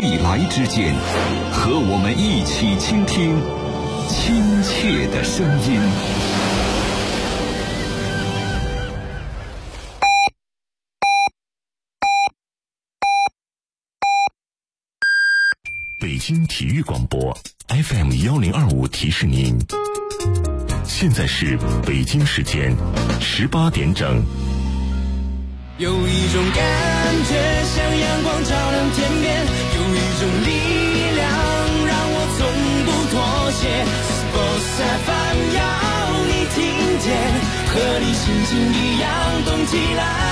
未来之间，和我们一起倾听亲切的声音。 北京体育广播 FM1025 提示您，现在是北京时间18点整。 有一种感觉像阳光照亮天边，有一种力量让我从不妥协。Sports FM 要你听见，和你心情一样动起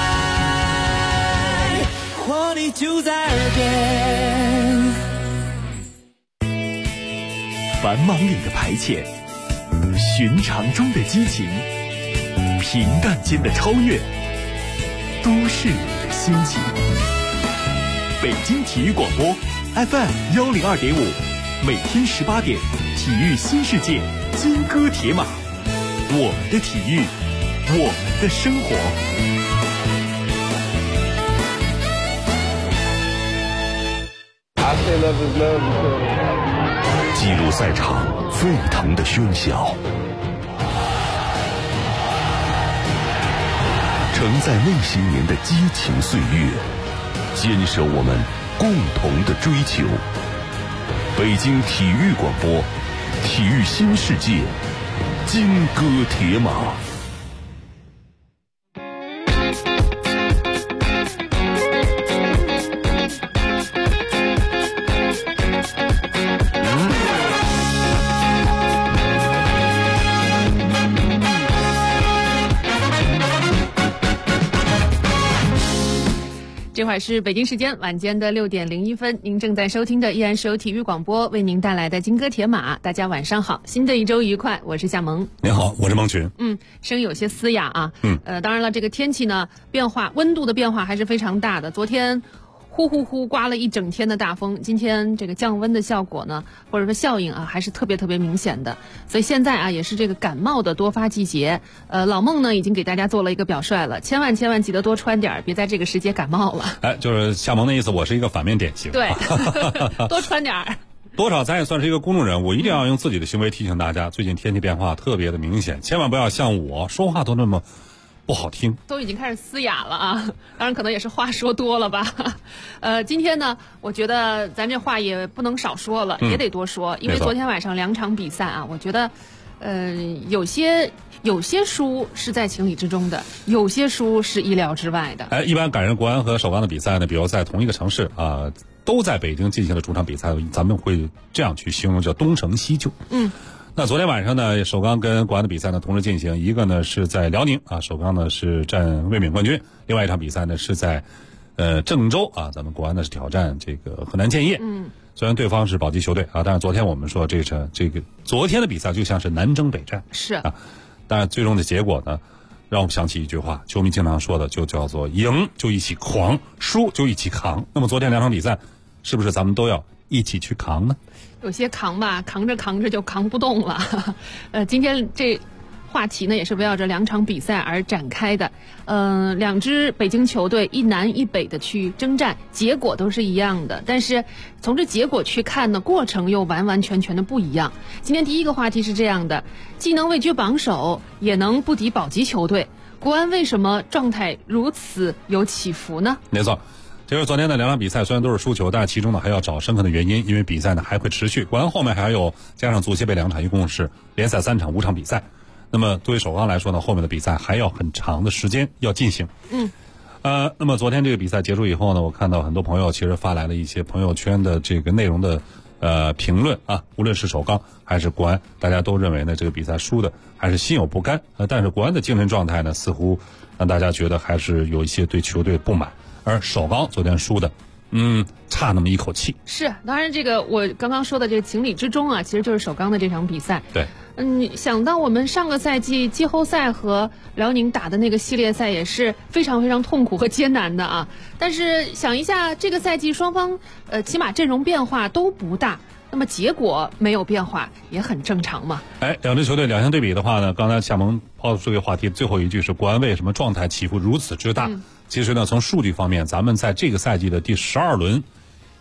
来，活力就在耳边。 繁忙里的排遣，寻常中的激情，平淡间的超越，都市里的心情。北京体育广播 FM102.5，每天18点，体育新世界，金戈铁马，我们的体育，我们的生活。 记录赛场沸腾的喧嚣，承载那些年的激情岁月，坚守我们共同的追求。北京体育广播，体育新世界，金戈铁马。 这会儿是北京时间晚间的6点01分，您正在收听的依然是由体育广播为您带来的金戈铁马。大家晚上好，新的一周愉快，我是夏萌。 您好，我是孟群。 声音有些嘶哑啊。当然了，这个天气呢变化，温度的变化还是非常大的。昨天呼呼呼刮了一整天的大风，今天这个降温的效果呢，或者说效应啊，还是特别明显的。所以现在啊，也是这个感冒的多发季节。老孟呢已经给大家做了一个表率了，千万记得多穿点，别在这个时节感冒了。 就是夏萌的意思，我是一个反面典型。 对，多穿点。 多少咱也算是一个公众人物，一定要用自己的行为提醒大家，最近天气变化特别的明显，千万不要像我说话都那么不好听， 都已经开始嘶哑了啊！当然可能也是话说多了吧。今天呢，我觉得咱这话也不能少说了，也得多说，因为昨天晚上2场比赛啊，我觉得，有些输是在情理之中的，有些输是意料之外的。 一般赶上国安和首钢的比赛呢，比如在同一个城市啊，都在北京进行了主场比赛，咱们会这样去形容，叫东成西就。那昨天晚上呢，首钢跟国安的比赛呢同时进行，一个呢是在辽宁啊，首钢呢是占卫冕冠军，另外一场比赛呢是在郑州啊，咱们国安呢是挑战这个河南建业。虽然对方是保级球队啊，但是昨天我们说这个昨天的比赛就像是南征北战， 是啊，但是最终的结果呢，让我们想起一句话，球迷经常说的，就叫做赢就一起狂，输就一起扛。那么昨天2场比赛，是不是咱们都要一起去扛呢？ 有些扛吧，扛着就扛不动了。今天这话题呢，也是围绕着2场比赛而展开的。2支北京球队一南一北的去征战，结果都是一样的，但是从这结果去看呢，过程又完全的不一样。今天第一个话题是这样的，既能位居榜首，也能不敌保级球队，国安为什么状态如此有起伏呢？ 没错。就是昨天的2场比赛虽然都是输球，但其中呢还要找深刻的原因，因为比赛呢还会持续，国安后面还有加上足协杯2场，一共是联赛3场5场比赛。那么对于首钢来说呢，后面的比赛还要很长的时间要进行。那么昨天这个比赛结束以后呢，我看到很多朋友其实发来了一些朋友圈的这个内容的评论啊，无论是首钢还是国安，大家都认为呢这个比赛输的还是心有不甘。但是国安的精神状态呢，似乎让大家觉得还是有一些对球队不满。而首钢昨天输的，差那么一口气。 是，当然这个我刚刚说的这个情理之中啊，其实就是首钢的这场比赛。 对， 想到我们上个赛季季后赛和辽宁打的那个系列赛也是非常痛苦和艰难的啊。但是想一下，这个赛季双方起码阵容变化都不大，那么结果没有变化也很正常嘛。 2支球队2相对比的话呢，刚才夏萌抛出这个话题，最后一句是国安为什么状态起伏如此之大？其实呢，从数据方面，咱们在这个赛季的第12轮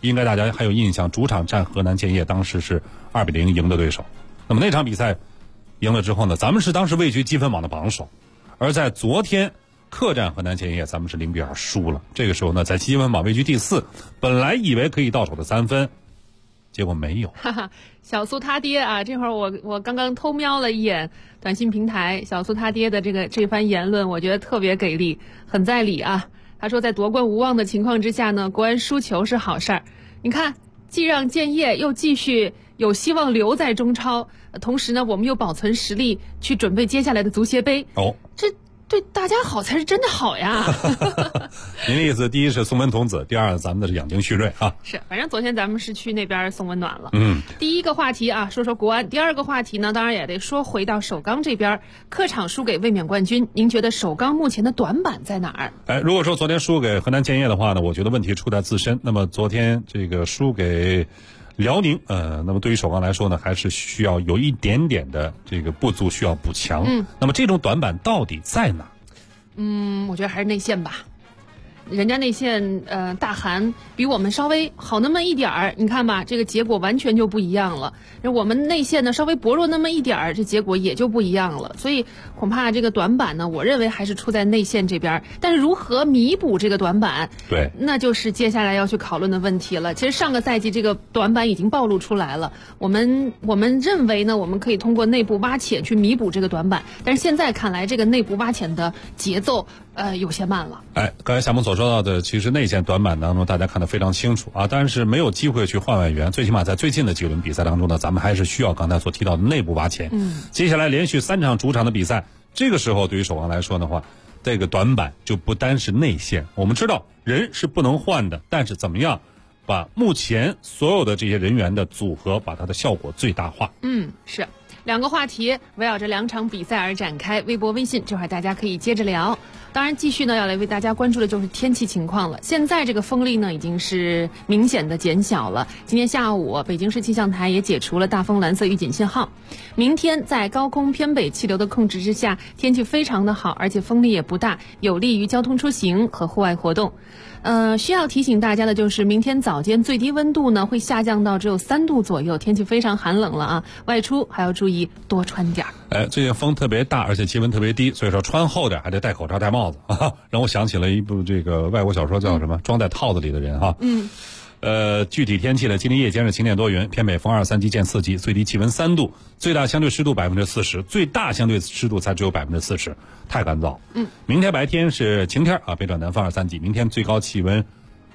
应该大家还有印象，主场战河南建业，当时是2-0赢的对手。那么那场比赛赢了之后呢，咱们是当时位居积分榜的榜首，而在昨天客战河南建业，咱们是0-2输了。这个时候呢，在积分榜位居第4，本来以为可以到手的3分，结果没有。 哈哈，小苏他爹啊，这会儿我刚刚偷瞄了一眼短信平台，小苏他爹的这番言论，我觉得特别给力，很在理啊。他说，在夺冠无望的情况之下呢，国安输球是好事儿。你看，既让建业又继续有希望留在中超，同时呢，我们又保存实力去准备接下来的足协杯。 哦， 这对大家好才是真的好呀。 您的意思，第一是送温童子，第二咱们的是养精蓄锐啊。 是，反正昨天咱们是去那边送温暖了。第一个话题啊，说说国安；第二个话题呢，当然也得说回到首钢这边，客场输给卫冕冠军，您觉得首钢目前的短板在哪儿？ 如果说昨天输给河南建业的话呢，我觉得问题出在自身。那么昨天这个输给辽宁，那么对于首钢来说呢，还是需要有一点点的这个不足，需要补强。那么这种短板到底在哪？ 我觉得还是内线吧。人家内线大韩比我们稍微好那么一点儿，你看吧，这个结果完全就不一样了。我们内线呢稍微薄弱那么一点儿，这结果也就不一样了。所以恐怕这个短板呢，我认为还是出在内线这边。但是如何弥补这个短板， 对， 那就是接下来要去讨论的问题了。其实上个赛季这个短板已经暴露出来了，我们认为呢，我们可以通过内部挖潜去弥补这个短板，但是现在看来，这个内部挖潜的节奏有些慢了。 刚才夏萌所说到的，其实内线短板当中大家看得非常清楚啊，但是没有机会去换外援，最起码在最近的几轮比赛当中呢，咱们还是需要刚才所提到的内部挖潜。接下来连续3场主场的比赛，这个时候对于首钢来说的话，这个短板就不单是内线。我们知道人是不能换的，但是怎么样把目前所有的这些人员的组合，把它的效果最大化。 是。2个话题围绕着2场比赛而展开，微博微信这会儿大家可以接着聊。当然继续呢要来为大家关注的就是天气情况了。现在这个风力呢已经是明显的减小了，今天下午北京市气象台也解除了大风蓝色预警信号。明天在高空偏北气流的控制之下，天气非常的好，而且风力也不大，有利于交通出行和户外活动。需要提醒大家的就是明天早间最低温度呢会下降到只有3度左右，天气非常寒冷了啊，外出还要注意多穿点儿。 最近风特别大，而且气温特别低，所以说穿厚点，还得戴口罩戴帽子啊，让我想起了一部这个外国小说叫什么装在套子里的人哈。具体天气呢，今天夜间是晴天多云，偏北风2、3级见4级，最低气温3度，最大相对湿度40%，最大相对湿度才只有40%，太干燥。明天白天是晴天啊，北转南风2、3级，明天最高气温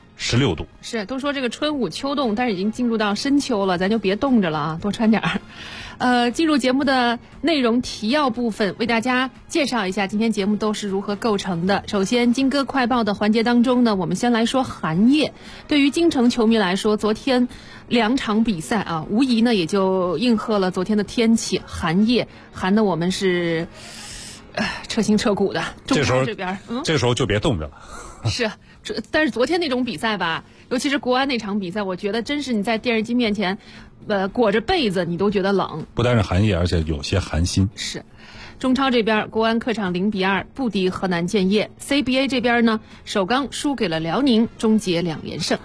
16度。 是，都说这个春捂秋冻，但是已经进入到深秋了，咱就别冻着了啊，多穿点儿。进入节目的内容提要部分，为大家介绍一下今天节目都是如何构成的。首先，金歌快报的环节当中呢，我们先来说寒夜。对于京城球迷来说，昨天2场比赛啊，无疑呢也就应和了昨天的天气，寒夜寒的我们是彻心彻骨的。 这时候这边， 这时候就别冻着了。 是，但是昨天那种比赛吧，尤其是国安那场比赛，我觉得真是你在电视机面前，裹着被子你都觉得冷。 不单是寒夜，而且有些寒心。 是，中超这边，国安客场0-2不敌河南建业。CBA 这边呢，首钢输给了辽宁，终结2连胜。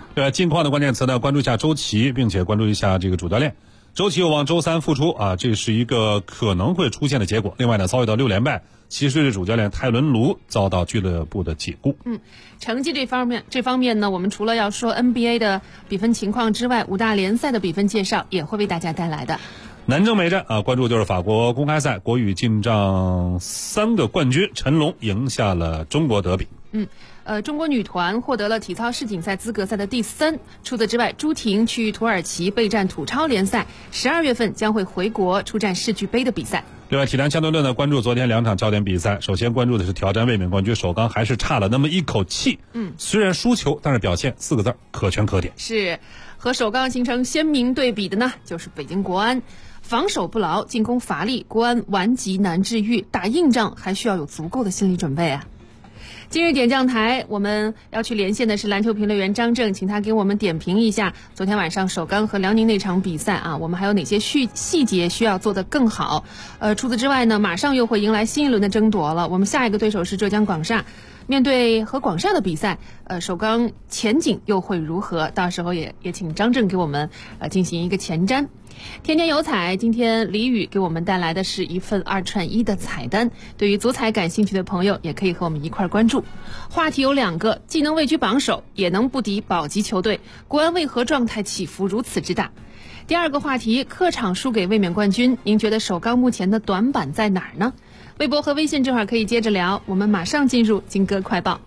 成绩这方面呢，我们除了要说 NBA 的比分情况之外，5大联赛的比分介绍也会为大家带来的。 南征美战啊，关注就是法国公开赛，国羽进账3个冠军，陈龙赢下了中国德比。 中国女团获得了体操世锦赛资格赛的第3。除此之外，朱婷去土耳其备战土超联赛，12月份将会回国出战世俱杯的比赛。 另外，体坛相对论呢，关注昨天2场焦点比赛。首先关注的是挑战卫冕冠军首钢，还是差了那么一口气。虽然输球，但是表现4个字可圈可点。 是，和首钢形成鲜明对比的呢，就是北京国安。防守不牢，进攻乏力，国安顽疾难治愈，打硬仗还需要有足够的心理准备啊。今日点将台，我们要去连线的是篮球评论员张正，请他给我们点评一下昨天晚上首钢和辽宁那场比赛啊，我们还有哪些细节需要做得更好？除此之外呢，马上又会迎来新一轮的争夺了。我们下一个对手是浙江广厦， 面对和广厦的比赛，首钢前景又会如何？到时候也请张震给我们进行一个前瞻。天天有彩，今天李宇给我们带来的是一份2串1的彩单。对于足彩感兴趣的朋友，也可以和我们一块关注。话题有2个，既能位居榜首，也能不敌保级球队，国安为何状态起伏如此之大？第2个话题，客场输给卫冕冠军，您觉得首钢目前的短板在哪儿呢？微博和微信这会儿可以接着聊，我们马上进入金歌快报。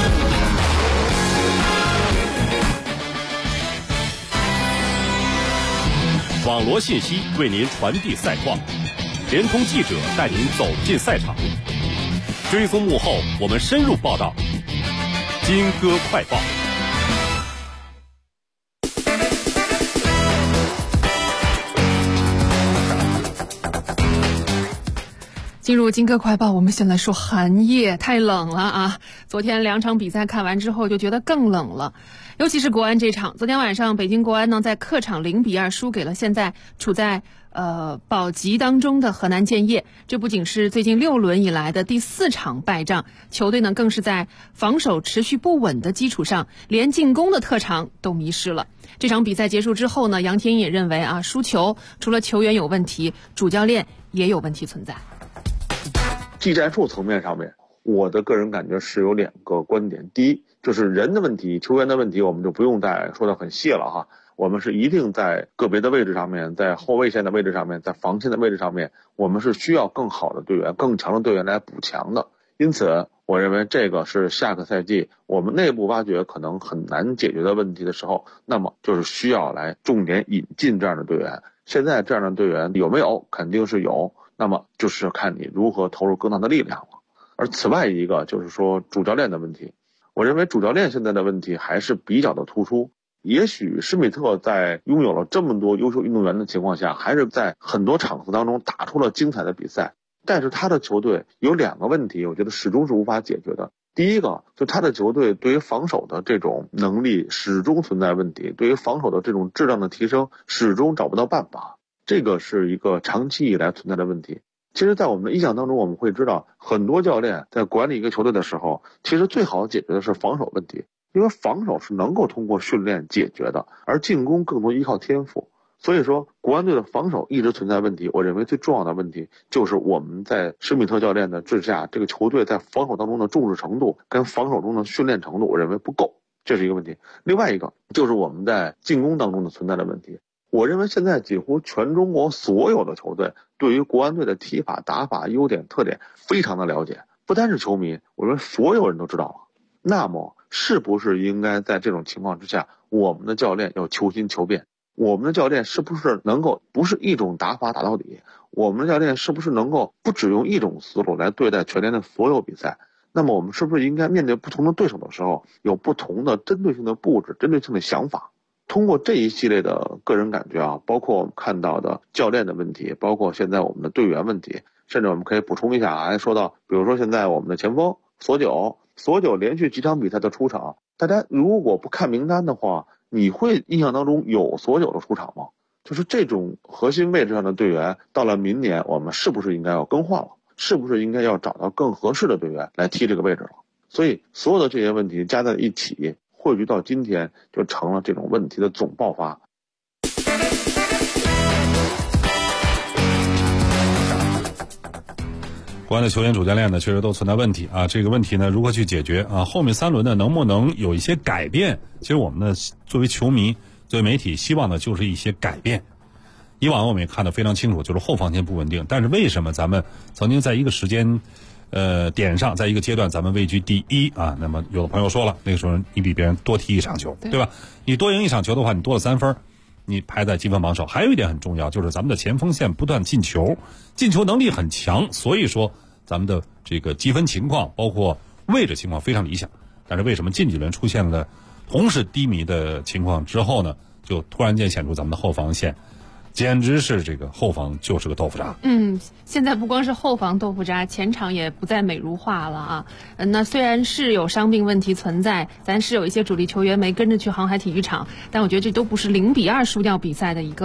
网罗信息为您传递赛况，联通记者带您走进赛场，追踪幕后我们深入报道。金歌快报。 进入金歌快报，我们先来说寒夜，太冷了啊！昨天2场比赛看完之后就觉得更冷了，尤其是国安这场。昨天晚上北京国安呢在客场0-2输给了现在处在保级当中的河南建业，这不仅是最近6轮以来的第4场败仗，球队呢更是在防守持续不稳的基础上，连进攻的特长都迷失了。这场比赛结束之后呢，杨天也认为啊，输球除了球员有问题，主教练也有问题存在。 技战术层面上面，我的个人感觉是有2个观点。第一，就是人的问题、球员的问题，我们就不用再说得很细了哈。我们是一定在个别的位置上面，在后卫线的位置上面，在防线的位置上面，我们是需要更好的队员、更强的队员来补强的。因此，我认为这个是下个赛季我们内部挖掘可能很难解决的问题的时候，那么就是需要来重点引进这样的队员。现在这样的队员有没有？肯定是有。那么就是看你如何投入更大的力量了。而此外一个就是说主教练的问题，我认为主教练现在的问题还是比较的突出。也许施密特在拥有了这么多优秀运动员的情况下，还是在很多场次当中打出了精彩的比赛，但是他的球队有2个问题，我觉得始终是无法解决的。第一个，就他的球队对于防守的这种能力始终存在问题，对于防守的这种质量的提升始终找不到办法。这个是一个长期以来存在的问题。其实在我们的印象当中，我们会知道很多教练在管理一个球队的时候，其实最好解决的是防守问题，因为防守是能够通过训练解决的，而进攻更多依靠天赋。所以说国安队的防守一直存在问题，我认为最重要的问题就是我们在施密特教练的治下，这个球队在防守当中的重视程度跟防守中的训练程度，我认为不够，这是一个问题。另外一个就是我们在进攻当中的存在的问题。我认为现在几乎全中国所有的球队对于国安队的踢法、打法、优点、特点非常的了解，不单是球迷，我认为所有人都知道了。那么是不是应该在这种情况之下，我们的教练要求新求变？我们的教练是不是能够不是一种打法打到底？我们的教练是不是能够不只用一种思路来对待全联的所有比赛？那么我们是不是应该面对不同的对手的时候，有不同的针对性的布置、针对性的想法？通过这一系列的个人感觉啊，包括我们看到的教练的问题，包括现在我们的队员问题，甚至我们可以补充一下还说到，比如说现在我们的前锋索九连续几场比赛的出场，大家如果不看名单的话，你会印象当中有索九的出场吗？就是这种核心位置上的队员，到了明年我们是不是应该要更换了？是不是应该要找到更合适的队员来踢这个位置了？所以所有的这些问题加在一起，汇聚到今天就成了这种问题的总爆发。 国安的球员主教练呢，确实都存在问题啊。这个问题呢，如何去解决啊？后面3轮呢，能不能有一些改变？其实我们呢，作为球迷、作为媒体，希望的就是一些改变。以往我们也看得非常清楚，就是后防线不稳定。但是为什么咱们曾经在一个时间点上，在一个阶段咱们位居第1啊？那么有的朋友说了，那个时候你比别人多踢1场球，对吧？你多赢1场球的话，你多了3分，你排在积分榜首。还有一点很重要，就是咱们的前锋线不断进球，进球能力很强，所以说咱们的这个积分情况包括位置情况非常理想。但是为什么近几轮出现了同时低迷的情况之后呢，就突然间显出咱们的后防线简直是这个后防就是个豆腐渣。 现在不光是后防豆腐渣，前场也不再美如画了啊。那虽然是有伤病问题存在，咱是有一些主力球员没跟着去航海体育场，但我觉得这都不是0-2输掉比赛的一个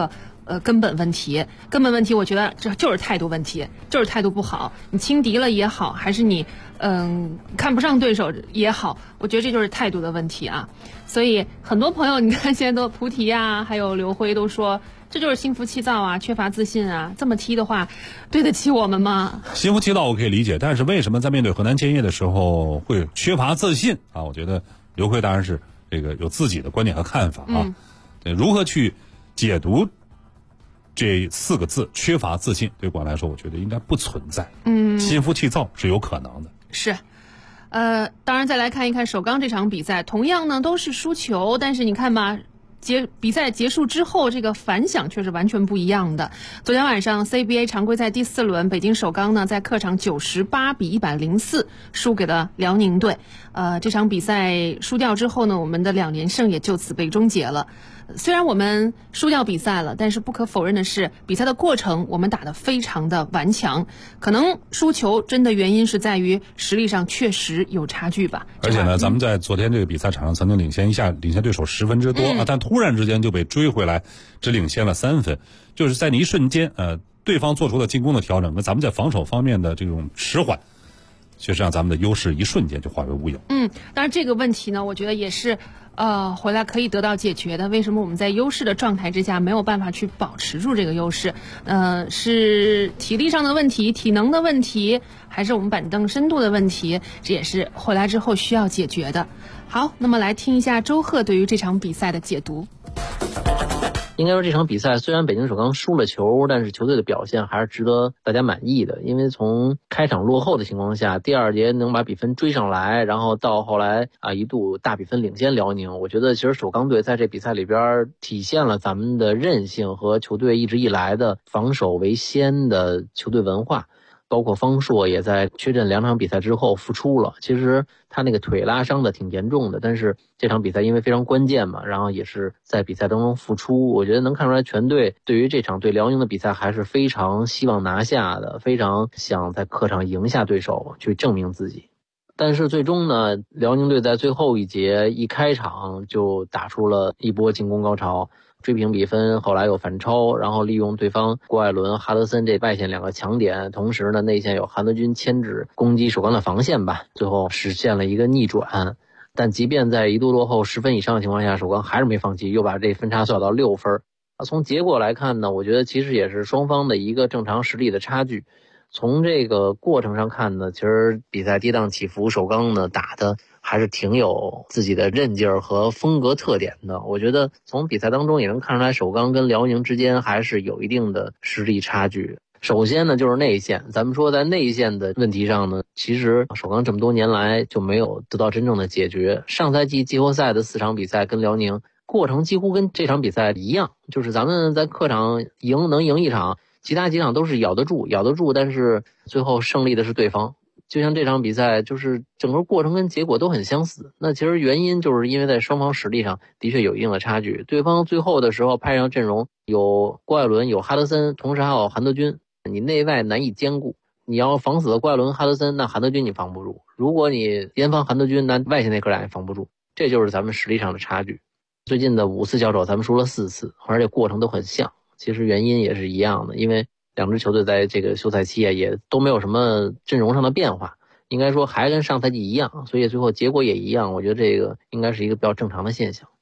根本问题。根本问题，我觉得这就是态度问题，就是态度不好。你轻敌了也好，还是你看不上对手也好，我觉得这就是态度的问题啊。所以很多朋友，你看现在都菩提啊，还有刘辉都说，这就是心浮气躁啊，缺乏自信啊。这么踢的话，对得起我们吗？ 心浮气躁我可以理解，但是为什么在面对河南建业的时候会缺乏自信啊？我觉得刘辉当然是这个有自己的观点和看法啊。如何去解读这4个字缺乏自信，对我来说我觉得应该不存在。心浮气躁是有可能的。 是。当然再来看一看首钢这场比赛，同样呢都是输球，但是你看吧，比赛结束之后，这个反响却是完全不一样的。昨天晚上 CBA 常规赛第4轮，北京首钢呢在客场98比104输给了辽宁队。这场比赛输掉之后呢，我们的2连胜也就此被终结了。虽然我们输掉比赛了，但是不可否认的是，比赛的过程我们打得非常的顽强。可能输球真的原因是在于实力上确实有差距吧。 而且呢，咱们在昨天这个比赛场上曾经领先对手10分之多啊，但突然之间就被追回来，只领先了3分，就是在那一瞬间，对方做出了进攻的调整，跟咱们在防守方面的这种迟缓，确实让咱们的优势一瞬间就化为乌有。 当然这个问题呢，我觉得也是回来可以得到解决的。为什么我们在优势的状态之下没有办法去保持住这个优势？是体力上的问题、体能的问题，还是我们板凳深度的问题？这也是回来之后需要解决的。好，那么来听一下周贺对于这场比赛的解读。 应该说这场比赛虽然北京首钢输了球，但是球队的表现还是值得大家满意的。因为从开场落后的情况下，第2节能把比分追上来，然后到后来一度大比分领先辽宁，我觉得其实首钢队在这比赛里边体现了咱们的韧性和球队一直以来的防守为先的球队文化。包括方硕也在缺阵2场比赛之后复出了，其实他那个腿拉伤的挺严重的，但是这场比赛因为非常关键嘛，然后也是在比赛当中复出，我觉得能看出来全队对于这场对辽宁的比赛还是非常希望拿下的，非常想在客场赢下对手，去证明自己。但是最终呢，辽宁队在最后一节一开场就打出了一波进攻高潮，追平比分，后来又反超，然后利用对方郭艾伦、哈德森这外线2个强点，同时呢内线有韩德君牵制攻击首钢的防线吧，最后实现了一个逆转。但即便在一度落后10分以上的情况下，首钢还是没放弃，又把这分差缩到6分。从结果来看呢，我觉得其实也是双方的一个正常实力的差距。从这个过程上看呢，其实比赛跌宕起伏，首钢呢打的还是挺有自己的韧劲儿和风格特点的。我觉得从比赛当中也能看出来，首钢跟辽宁之间还是有一定的实力差距。首先呢就是内线，咱们说在内线的问题上呢，其实首钢这么多年来就没有得到真正的解决。上赛季季后赛的4场比赛跟辽宁过程几乎跟这场比赛一样，就是咱们在客场能赢1场，其他几场都是咬得住，但是最后胜利的是对方。就像这场比赛，就是整个过程跟结果都很相似。那其实原因就是因为在双方实力上的确有一定的差距。对方最后的时候派上阵容有郭艾伦、有哈德森，同时还有韩德君，你内外难以兼顾。你要防死了郭艾伦、哈德森，那韩德君你防不住；如果你严防韩德君，那外线那哥俩也防不住。这就是咱们实力上的差距。最近的5次交手，咱们输了4次，而且过程都很像。其实原因也是一样的，因为2支球队在这个休赛期也都没有什么阵容上的变化，应该说还跟上赛季一样，所以最后结果也一样。我觉得这个应该是一个比较正常的现象。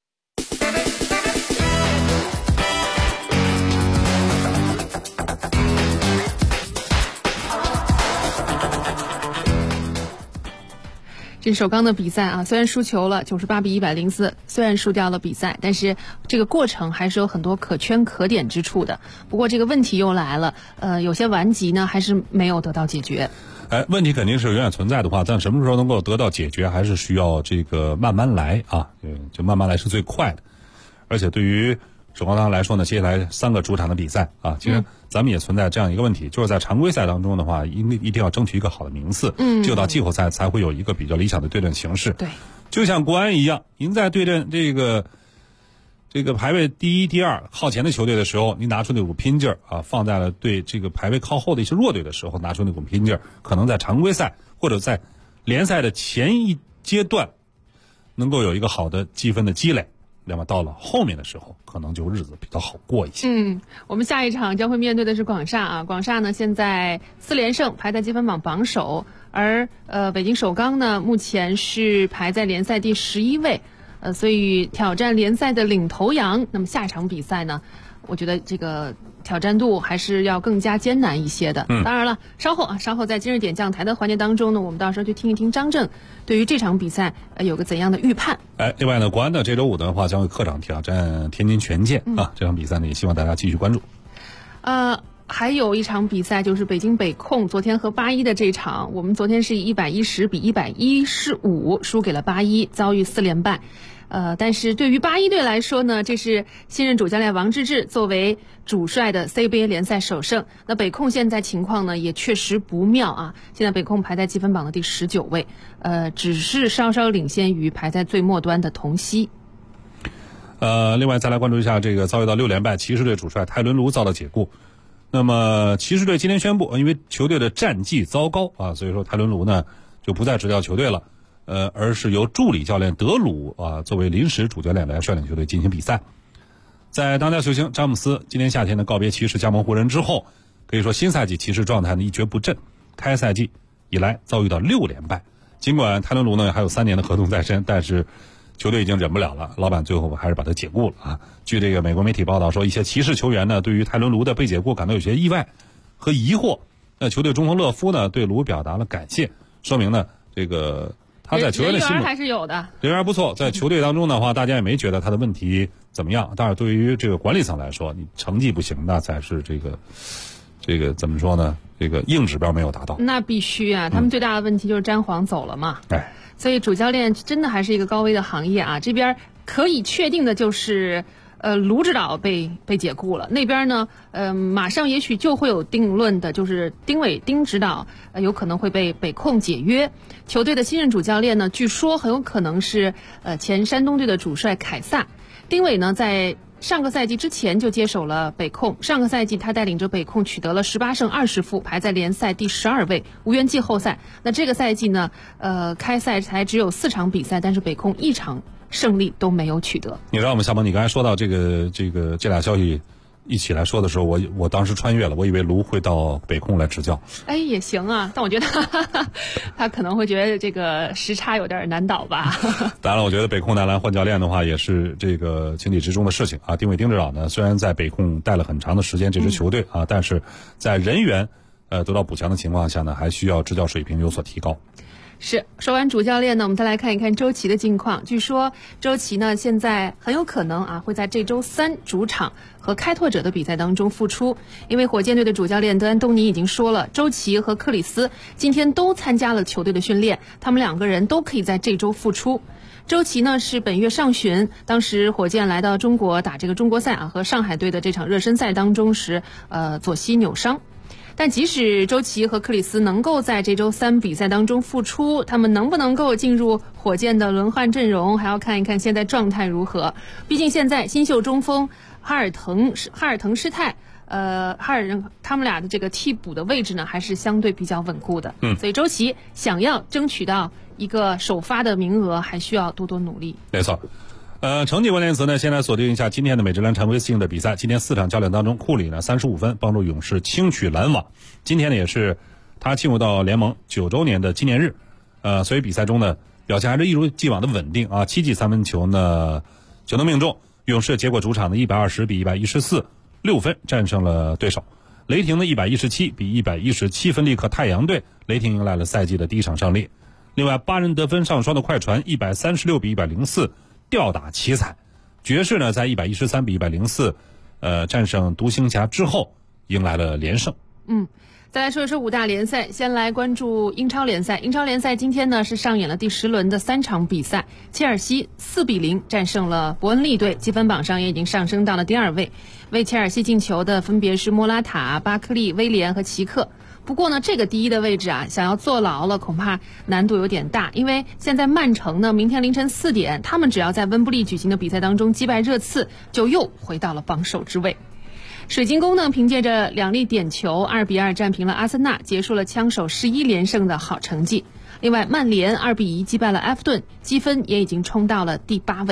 这首钢的比赛啊，虽然输球了98比104，虽然输掉了比赛，但是这个过程还是有很多可圈可点之处的。不过这个问题又来了，有些顽疾呢还是没有得到解决。 问题肯定是永远存在的话，但什么时候能够得到解决，还是需要这个慢慢来啊，就慢慢来是最快的。而且对于首钢来说呢，接下来3个主场的比赛啊，其实咱们也存在这样一个问题，就是在常规赛当中的话，一定要争取一个好的名次，就到季后赛才会有一个比较理想的对阵形势。 对， 就像国安一样，您在对阵这个排位第1、第2靠前的球队的时候，你拿出那股拼劲儿啊，放在了对这个排位靠后的一些弱队的时候，拿出那股拼劲儿，可能在常规赛或者在联赛的前一阶段，能够有一个好的积分的积累。 那么到了后面的时候，可能就日子比较好过一些。 我们下一场将会面对的是广厦啊，广厦呢现在4连胜，排在积分榜榜首，而北京首钢呢目前是排在联赛第11位，所以挑战联赛的领头羊。那么下一场比赛呢，我觉得这个挑战度还是要更加艰难一些的。当然了，稍后在今日点将台的环节当中呢，我们到时候去听一听张震对于这场比赛有个怎样的预判。 另外呢，国安呢这周5的话将会客场挑战天津权健啊，这场比赛呢也希望大家继续关注。 还有一场比赛就是北京北控昨天和8-1的这场，我们昨天是以110比115输给了8-1，遭遇4连败。但是对于8-1队来说呢，这是新任主教练王治郅作为主帅的 CBA 联赛首胜。那北控现在情况呢也确实不妙啊，现在北控排在积分榜的第19位，只是稍稍领先于排在最末端的同曦。 另外再来关注一下这个遭遇到6连败骑士队主帅泰伦卢遭到解雇。那么骑士队今天宣布，因为球队的战绩糟糕啊，所以说泰伦卢呢就不再执教球队了，而是由助理教练德鲁作为临时主教练来率领球队进行比赛。在当家球星詹姆斯今年夏天的告别骑士加盟湖人之后，可以说新赛季骑士状态呢一蹶不振，开赛季以来遭遇到6连败。尽管泰伦卢呢还有3年的合同在身，但是球队已经忍不了了，老板最后还是把他解雇了啊。据这个美国媒体报道说，一些骑士球员呢对于泰伦卢的被解雇感到有些意外和疑惑。那球队中锋勒夫呢对卢表达了感谢，说明呢这个他在球员的心目还是有的， 人缘不错。在球队当中的话，大家也没觉得他的问题怎么样。但是对于这个管理层来说，你成绩不行，那才是这个怎么说呢？这个硬指标没有达到， 那必须啊！他们最大的问题就是詹皇走了嘛。所以主教练真的还是一个高危的行业啊。这边可以确定的就是，卢指导被解雇了。那边呢，马上也许就会有定论的，就是丁指导有可能会被北控解约。球队的新任主教练呢，据说很有可能是前山东队的主帅凯撒。丁伟呢，在上个赛季之前就接手了北控，上个赛季他带领着北控取得了18胜20负，排在联赛第12位，无缘季后赛。那这个赛季呢，开赛才只有4场比赛，但是北控1场胜利都没有取得。 你知道吗，夏萌？你刚才说到这俩消息一起来说的时候，我当时穿越了，我以为卢会到北控来执教。 也行啊，但我觉得他可能会觉得这个时差有点难倒吧。 当然了，我觉得北控男篮换教练的话，也是这个情理之中的事情啊。丁指导呢，虽然在北控带了很长的时间这支球队但是在人员得到补强的情况下呢，还需要执教水平有所提高。 是，说完主教练呢，我们再来看一看周琦的近况。据说周琦呢现在很有可能会在这周3主场和开拓者的比赛当中复出，因为火箭队的主教练德安东尼已经说了，周琦和克里斯今天都参加了球队的训练，他们2个人都可以在这周复出。周琦呢是本月上旬，当时火箭来到中国打这个中国赛和上海队的这场热身赛当中时，左膝扭伤。但即使周琦和克里斯能够在这周3比赛当中复出，他们能不能够进入火箭的轮换阵容，还要看一看现在状态如何。毕竟现在新秀中锋哈尔滕施泰，他们俩的这个替补的位置呢，还是相对比较稳固的。所以周琦想要争取到一个首发的名额，还需要多多努力。 没错。成绩关键词呢，先来锁定一下今天的美职篮常规性的比赛。今天4场较量当中，库里呢35分帮助勇士轻取篮网。今天呢也是他进入到联盟9周年的纪念日，所以比赛中呢表现还是一如既往的稳定啊。7记3分球呢就能命中，勇士结果主场的120比114，6分战胜了对手。雷霆的117比117分力克太阳队，雷霆迎来了赛季的第一场胜利。另外8人得分上双的快船136比104。吊打奇才，爵士呢在113比104，战胜独行侠之后，迎来了连胜。 再来说一说5大联赛，先来关注英超联赛。英超联赛今天呢是上演了第10轮的3场比赛，切尔西4比0战胜了伯恩利队，积分榜上也已经上升到了第2位。为切尔西进球的分别是莫拉塔、巴克利、威廉和齐克。不过呢，这个第1的位置想要坐牢了，恐怕难度有点大，因为现在曼城呢，明天凌晨4点，他们只要在温布利举行的比赛当中击败热刺，就又回到了榜首之位。水晶宫呢，凭借着2粒点球2比2战平了阿森纳，结束了枪手11连胜的好成绩。另外，曼联2比1击败了埃弗顿，积分也已经冲到了第8位。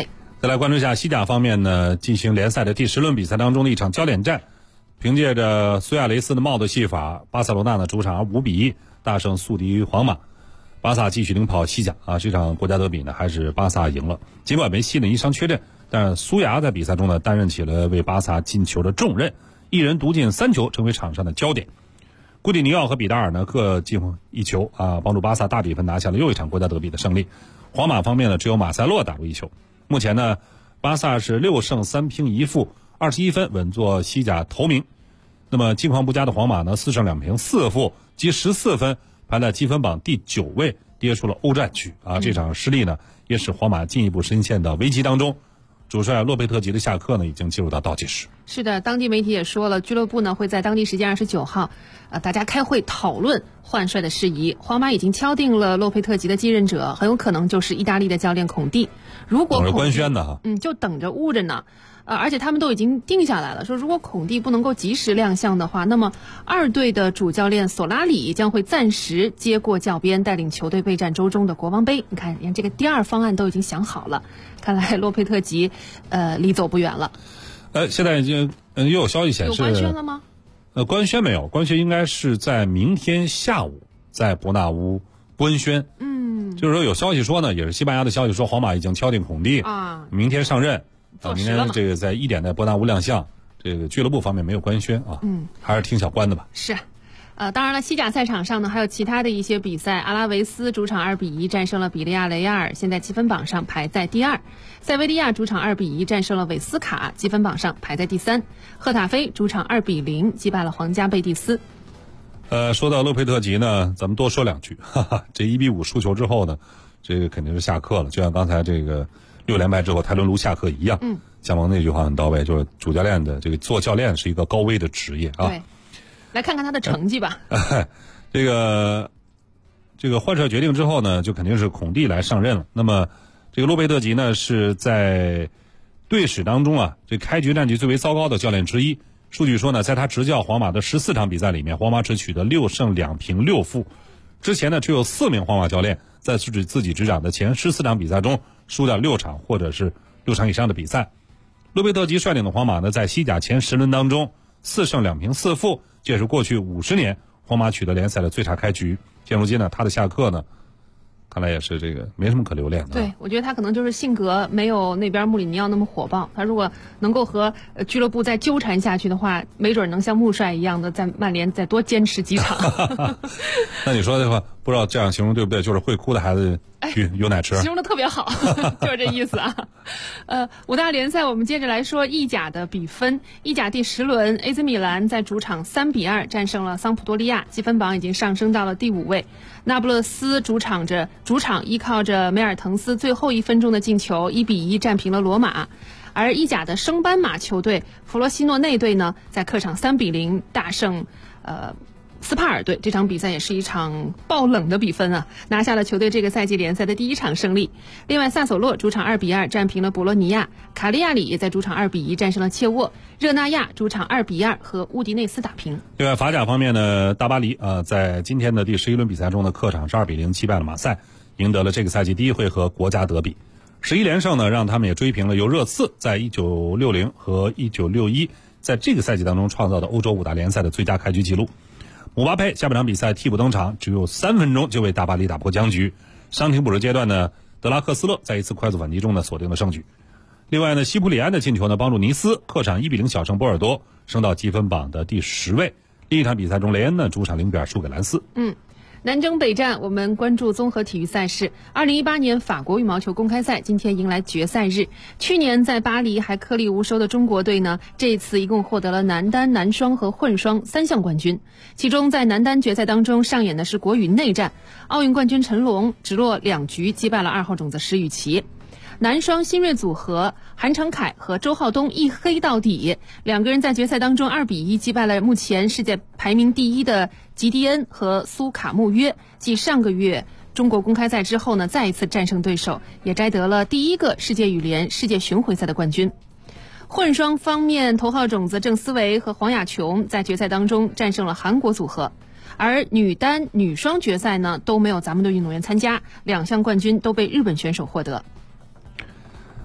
再来关注一下西甲方面呢，进行联赛的第10轮比赛当中的一场焦点战，凭借着苏亚雷斯的帽子戏法，巴塞罗那呢主场5-1大胜宿敌皇马，巴萨继续领跑西甲啊。这场国家德比呢，还是巴萨赢了。尽管梅西呢一伤缺阵，但是苏牙在比赛中呢担任起了为巴萨进球的重任，一人独进3球，成为场上的焦点。古蒂尼奥和比达尔呢各进1球啊，帮助巴萨大比分拿下了又一场国家德比的胜利。皇马方面呢，只有马塞洛打入1球。目前呢，巴萨是6胜3平1负，21分，稳坐西甲头名。那么近况不佳的皇马呢，4胜2平4负，积14分，排在积分榜第9位，跌出了欧战区啊。这场失利呢，也使皇马进一步深陷到危机当中。主帅洛佩特吉的下课呢，已经进入到倒计时。 是的，当地媒体也说了，俱乐部呢会在当地时间29号，大家开会讨论换帅的事宜。皇马已经敲定了洛佩特吉的继任者，很有可能就是意大利的教练孔蒂。如果官宣的哈， 就等着捂着呢。而且他们都已经定下来了，说如果孔蒂不能够及时亮相的话，那么2队的主教练索拉里将会暂时接过教鞭，带领球队备战周中的国王杯。你看，连这个第2方案都已经想好了，看来洛佩特吉离走不远了。 现在已经又有消息显示， 有官宣了吗？ 官宣没有，官宣应该是在明天下午在伯纳乌官宣。就是说有消息说呢，也是西班牙的消息说，皇马已经敲定孔蒂啊，明天上任。明天这个在1点在伯纳乌亮相，这个俱乐部方面没有官宣啊，还是挺小官的吧。 是，当然了，西甲赛场上呢还有其他的一些比赛，阿拉维斯主场2-1战胜了比利亚雷亚尔，现在积分榜上排在第2；塞维利亚主场2-1战胜了韦斯卡，积分榜上排在第3；赫塔菲主场2-0击败了皇家贝蒂斯。 说到洛佩特吉呢，咱们多说2句，这1-5输球之后呢，这个肯定是下课了，就像刚才这个6连败之后泰伦卢下课一样。姜萌那句话很到位，就是主教练的这个做教练是一个高危的职业啊。 对，来看看他的成绩吧。 这个换帅决定之后呢，就肯定是孔蒂来上任了。那么这个洛佩特吉呢，是在队史当中啊，这开局战绩最为糟糕的教练之一。数据说呢，在他执教皇马的14场比赛里面，皇马只取得6胜2平6负。之前呢，只有4名皇马教练在自己执掌的前14场比赛中输掉6场或者是6场以上的比赛。洛佩特吉率领的皇马呢，在西甲前10轮当中4胜2平4负，这也是过去50年皇马取得联赛的最差开局。现如今呢，他的下课呢，看来也是这个没什么可留恋的。 对，我觉得他可能就是性格没有那边穆里尼奥那么火爆。他如果能够和俱乐部再纠缠下去的话，没准能像穆帅一样的在曼联再多坚持几场。 那你说的话，不知道这样形容对不对？就是会哭的孩子有奶吃。 形容的特别好，就是这意思啊。5大联赛我们接着来说意甲的比分。意甲第10轮 AC 米兰在主场3-2战胜了桑普多利亚，积分榜已经上升到了第5位。那不勒斯主场依靠着梅尔滕斯最后1分钟的进球1-1战平了罗马。而意甲的升班马球队弗罗西诺内队呢，在客场3-0大胜斯帕尔队，这场比赛也是一场爆冷的比分啊，拿下了球队这个赛季联赛的第1场胜利。另外，萨索洛主场2-2战平了博洛尼亚，卡利亚里也在主场2-1战胜了切沃，热那亚主场2-2和乌迪内斯打平。 另外，法甲方面呢，大巴黎在今天的第11轮比赛中的客场是2-0击败了马赛，赢得了这个赛季第1回合国家德比。11连胜呢，让他们也追平了由热刺在1960和1961在这个赛季当中创造的欧洲5大联赛的最佳开局纪录。姆巴佩下半场比赛替补登场，只有3分钟就为大巴黎打破僵局。伤停补时阶段呢，德拉克斯勒在一次快速反击中呢锁定了胜局。另外呢，西普里安的进球呢帮助尼斯客场1-0小胜波尔多，升到积分榜的第10位。另一场比赛中，雷恩呢主场0-2输给兰斯。 南征北战，我们关注综合体育赛事。2018年法国羽毛球公开赛今天迎来决赛日。去年在巴黎还颗粒无收的中国队呢，这次一共获得了男单、男双和混双3项冠军。其中在男单决赛当中上演的是国羽内战，奥运冠军陈龙直落2局击败了2号种子石宇奇。男双新锐组合韩成凯和周浩东一黑到底，2个人在决赛当中2-1击败了目前世界排名第1的吉迪恩和苏卡穆约，继上个月中国公开赛之后呢，再一次战胜对手，也摘得了第1个世界羽联世界巡回赛的冠军。混双方面，头号种子郑思维和黄雅琼在决赛当中战胜了韩国组合，而女单、女双决赛呢都没有咱们的运动员参加，2项冠军都被日本选手获得。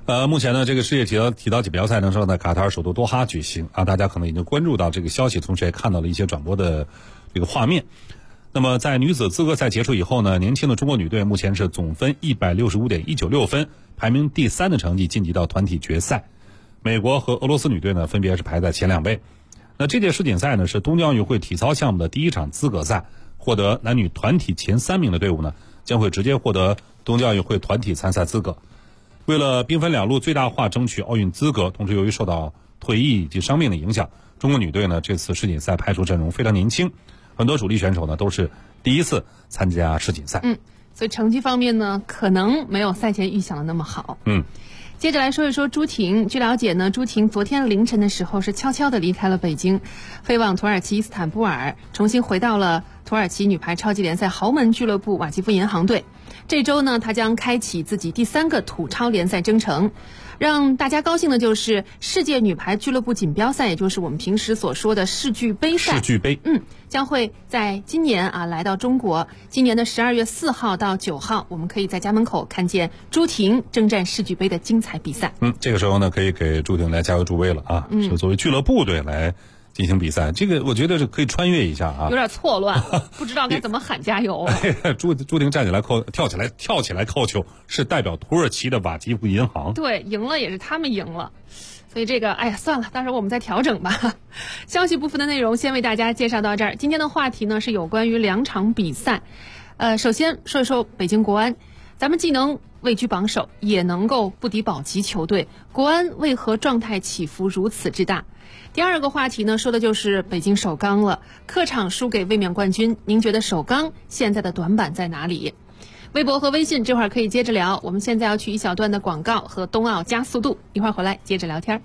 目前呢，这个世界体操锦标赛呢是在卡塔尔首都多哈举行啊，大家可能已经关注到这个消息，同时也看到了一些转播的这个画面。那么在女子资格赛结束以后呢，年轻的中国女队目前是总分165.196分，排名第3的成绩晋级到团体决赛。美国和俄罗斯女队呢分别是排在前2位。那这届世锦赛呢是东京奥运会体操项目的第1场资格赛，获得男女团体前3名的队伍呢将会直接获得东京奥运会团体参赛资格。为了兵分两路最大化争取奥运资格，同时由于受到退役以及伤病的影响，中国女队呢这次世锦赛派出阵容非常年轻，很多主力选手呢都是第一次参加世锦赛。 所以成绩方面呢可能没有赛前预想的那么好。接着来说一说朱婷。据了解呢，朱婷昨天凌晨的时候是悄悄地离开了北京，飞往土耳其伊斯坦布尔，重新回到了土耳其女排超级联赛豪门俱乐部瓦基夫银行队。这周呢，她将开启自己第3个土超联赛征程。让大家高兴的就是世界女排俱乐部锦标赛，也就是我们平时所说的世俱杯赛。 世俱杯， 将会在今年来到中国。今年的12月4号到9号，我们可以在家门口看见朱婷征战世俱杯的精彩比赛。 这个时候呢，可以给朱婷来加油助威了啊！是作为俱乐部队来进行比赛，这个我觉得是可以穿越一下啊， 有点错乱，不知道该怎么喊加油。 朱婷站起来跳起来扣球，是代表土耳其的瓦基夫银行。 对，赢了也是他们赢了，所以这个算了，到时候我们再调整吧。消息部分的内容先为大家介绍到这儿。今天的话题呢是有关于2场比赛。首先说一说北京国安，咱们既能位居榜首，也能够不敌保级球队，国安为何状态起伏如此之大？第二个话题呢，说的就是北京首钢了，客场输给卫冕冠军，您觉得首钢现在的短板在哪里？微博和微信这会儿可以接着聊，我们现在要去一小段的广告和冬奥加速度，一会儿回来接着聊天。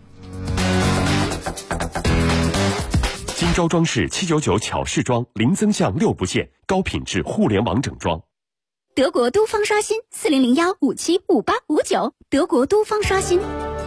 金招装饰799巧饰装，零增项6不限，高品质互联网整装。 德国都方刷新4001575859，德国都方刷新。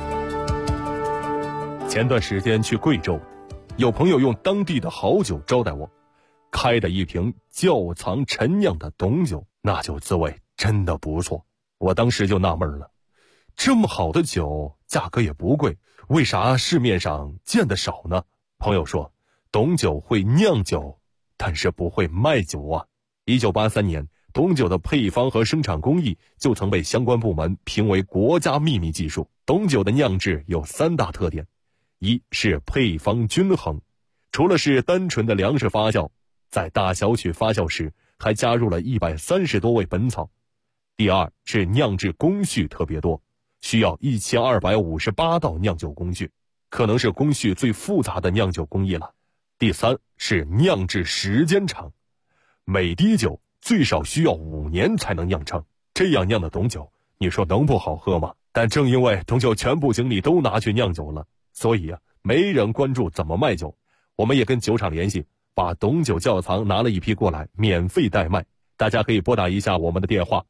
前段时间去贵州，有朋友用当地的好酒招待我，开的一瓶窖藏陈酿的董酒，那酒滋味真的不错。我当时就纳闷了，这么好的酒价格也不贵，为啥市面上见得少呢？朋友说，董酒会酿酒，但是不会卖酒啊。1983年，董酒的配方和生产工艺就曾被相关部门评为国家秘密技术。董酒的酿制有3大特点，一是配方均衡，除了是单纯的粮食发酵，在大小曲发酵时还加入了130多味本草。第二是酿制工序特别多，需要1258道酿酒工序，可能是工序最复杂的酿酒工艺了。第三是酿制时间长，每滴酒最少需要5年才能酿成，这样酿的董酒，你说能不好喝吗？但正因为董酒全部精力都拿去酿酒了，所以没人关注怎么卖酒。我们也跟酒厂联系，把董酒窖藏拿了一批过来，免费代卖。大家可以拨打一下我们的电话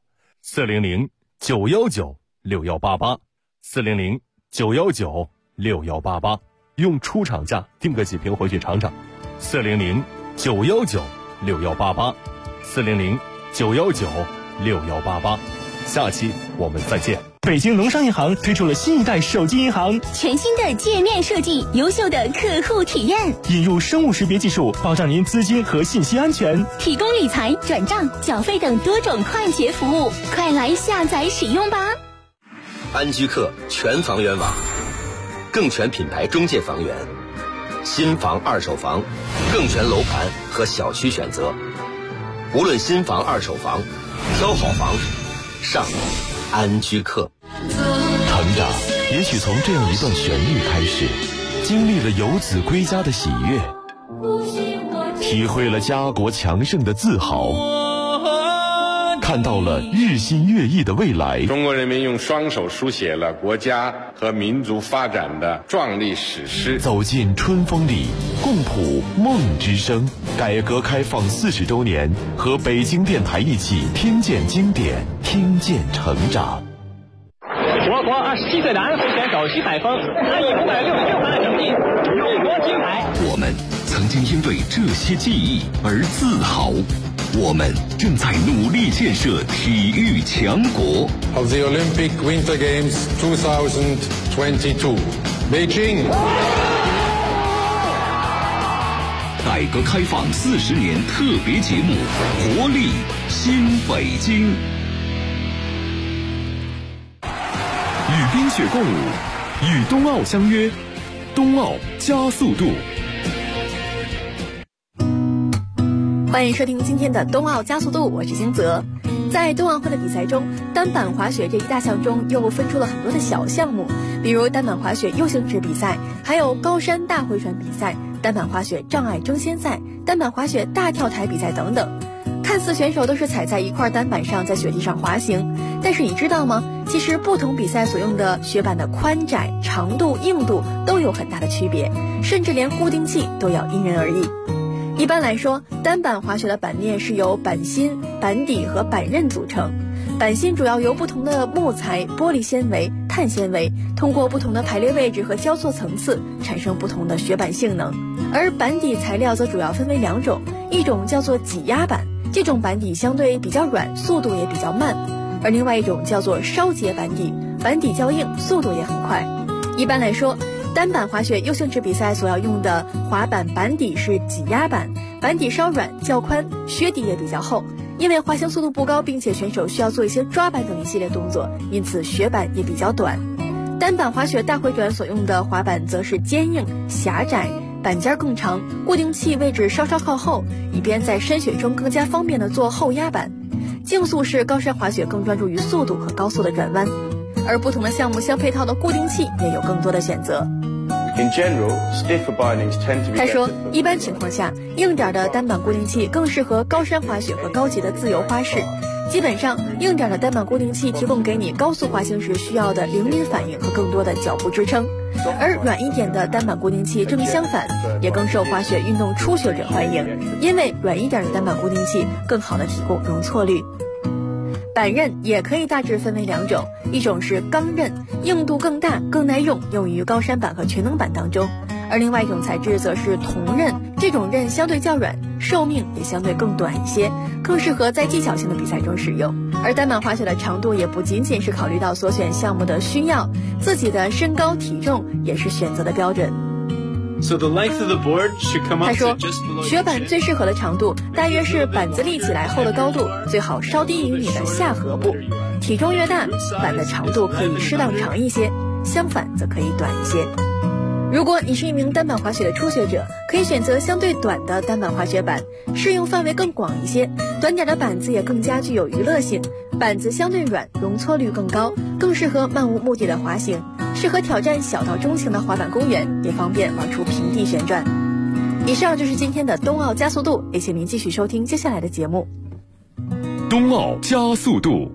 ，400-919-6188，400-919-6188，用出厂价订个几瓶回去尝尝。400-919-6188，400-919-6188。下期我们再见。 北京农商银行推出了新一代手机银行， 全新的界面设计，优秀的客户体验， 引入生物识别技术，保障您资金和信息安全， 提供理财、转账、缴费等多种快捷服务，快来下载使用吧！ 安居客全房源网，更全品牌中介房源，新房、二手房，更全楼盘和小区选择。无论新房、二手房，挑好房，上安居客。 成长也许从这样一段旋律开始，经历了游子归家的喜悦，体会了家国强盛的自豪，看到了日新月异的未来。 中国人民用双手书写了国家和民族发展的壮丽史诗。 走进春风里，共谱梦之声。改革开放40周年，和北京电台一起听见经典，听见成长。 我国27岁的安徽选手徐海峰，他以566分的成绩荣获金牌。 我们曾经因为这些记忆而自豪。 我们正在努力建设体育强国。 Of the Olympic Winter Games 2022, Beijing. 改革开放40年特别节目《活力新北京》。 与冰雪共舞，与冬奥相约，冬奥加速度。 欢迎收听今天的冬奥加速度，我是金泽。在冬奥会的比赛中，单板滑雪这一大项中又分出了很多的小项目，比如单板滑雪U形制比赛，还有高山大回转比赛、单板滑雪障碍争先赛、单板滑雪大跳台比赛等等。看似选手都是踩在一块单板上在雪地上滑行，但是你知道吗？其实不同比赛所用的雪板的宽窄、长度、硬度都有很大的区别，甚至连固定器都要因人而异。一般来说，单板滑雪的板面是由板芯、板底和板刃组成。板芯主要由不同的木材、玻璃纤维、碳纤维，通过不同的排列位置和交错层次，产生不同的雪板性能。而板底材料则主要分为2种，一种叫做挤压板，这种板底相对比较软，速度也比较慢；而另外一种叫做烧结板底，板底较硬，速度也很快。一般来说，单板滑雪U形制比赛所要用的滑板板底是挤压板，板底稍软较宽，雪底也比较厚。因为滑行速度不高，并且选手需要做一些抓板等一系列动作，因此雪板也比较短。单板滑雪大回转所用的滑板则是坚硬、狭窄，板尖更长，固定器位置稍稍靠后，以便在深雪中更加方便地做后压板。竞速式高山滑雪更专注于速度和高速的转弯，而不同的项目相配套的固定器也有更多的选择。他说，一般情况下，硬点的单板固定器更适合高山滑雪和高级的自由花式。基本上，硬点的单板固定器提供给你高速滑行时需要的灵敏反应和更多的脚步支撑，而软一点的单板固定器正相反，也更受滑雪运动初学者欢迎，因为软一点的单板固定器更好的提供容错率。板刃也可以大致分为2种，一种是钢刃，硬度更大更耐用，用于高山板和全能板当中；而另外一种材质则是铜刃，这种刃相对较软，寿命也相对更短一些，更适合在技巧性的比赛中使用。而单板滑雪的长度也不仅仅是考虑到所选项目的需要，自己的身高体重也是选择的标准。他说，雪板最适合的长度大约是板子立起来后的高度，最好稍低于你的下颌部。体重越大，板的长度可以适当长一些，相反则可以短一些。如果你是一名单板滑雪的初学者，可以选择相对短的单板滑雪板，适用范围更广一些，短点的板子也更加具有娱乐性，板子相对软，容错率更高，更适合漫无目的的滑行，适合挑战小到中型的滑板公园，也方便玩出平地旋转。以上就是今天的冬奥加速度，也请您继续收听接下来的节目。 冬奥加速度。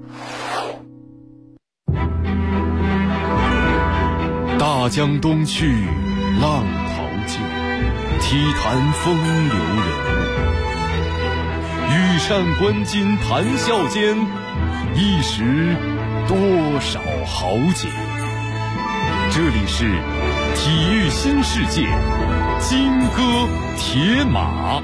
大江东去，浪淘尽，体坛风流人物。羽扇纶巾谈笑间，一时多少豪杰。这里是体育新世界，金戈铁马。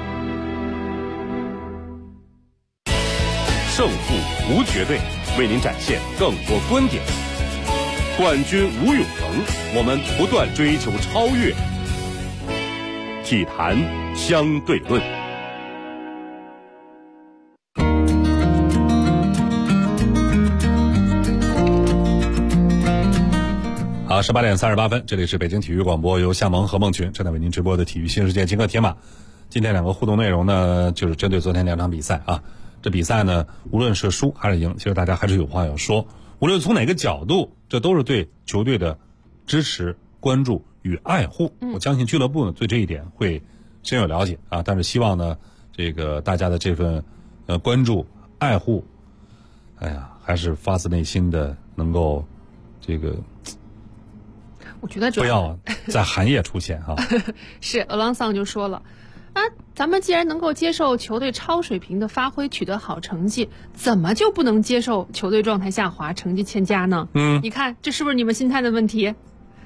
胜负无绝对，为您展现更多观点。冠军无永恒，我们不断追求超越。体坛相对论。 好，18点38分，这里是北京体育广播，由夏萌和孟群正在为您直播的体育新世界金戈铁马。今天2个互动内容呢，就是针对昨天2场比赛啊。这比赛呢，无论是输还是赢，其实大家还是有话要说。无论从哪个角度，这都是对球队的支持、关注与爱护。我相信俱乐部呢对这一点会深有了解啊。但是希望呢，这个大家的这份关注、爱护，哎呀，还是发自内心的能够这个。 我觉得不要在寒夜出现啊。 是俄朗桑就说了。咱们既然能够接受球队超水平的发挥，取得好成绩，怎么就不能接受球队状态下滑，成绩欠佳呢？你看这是不是你们心态的问题？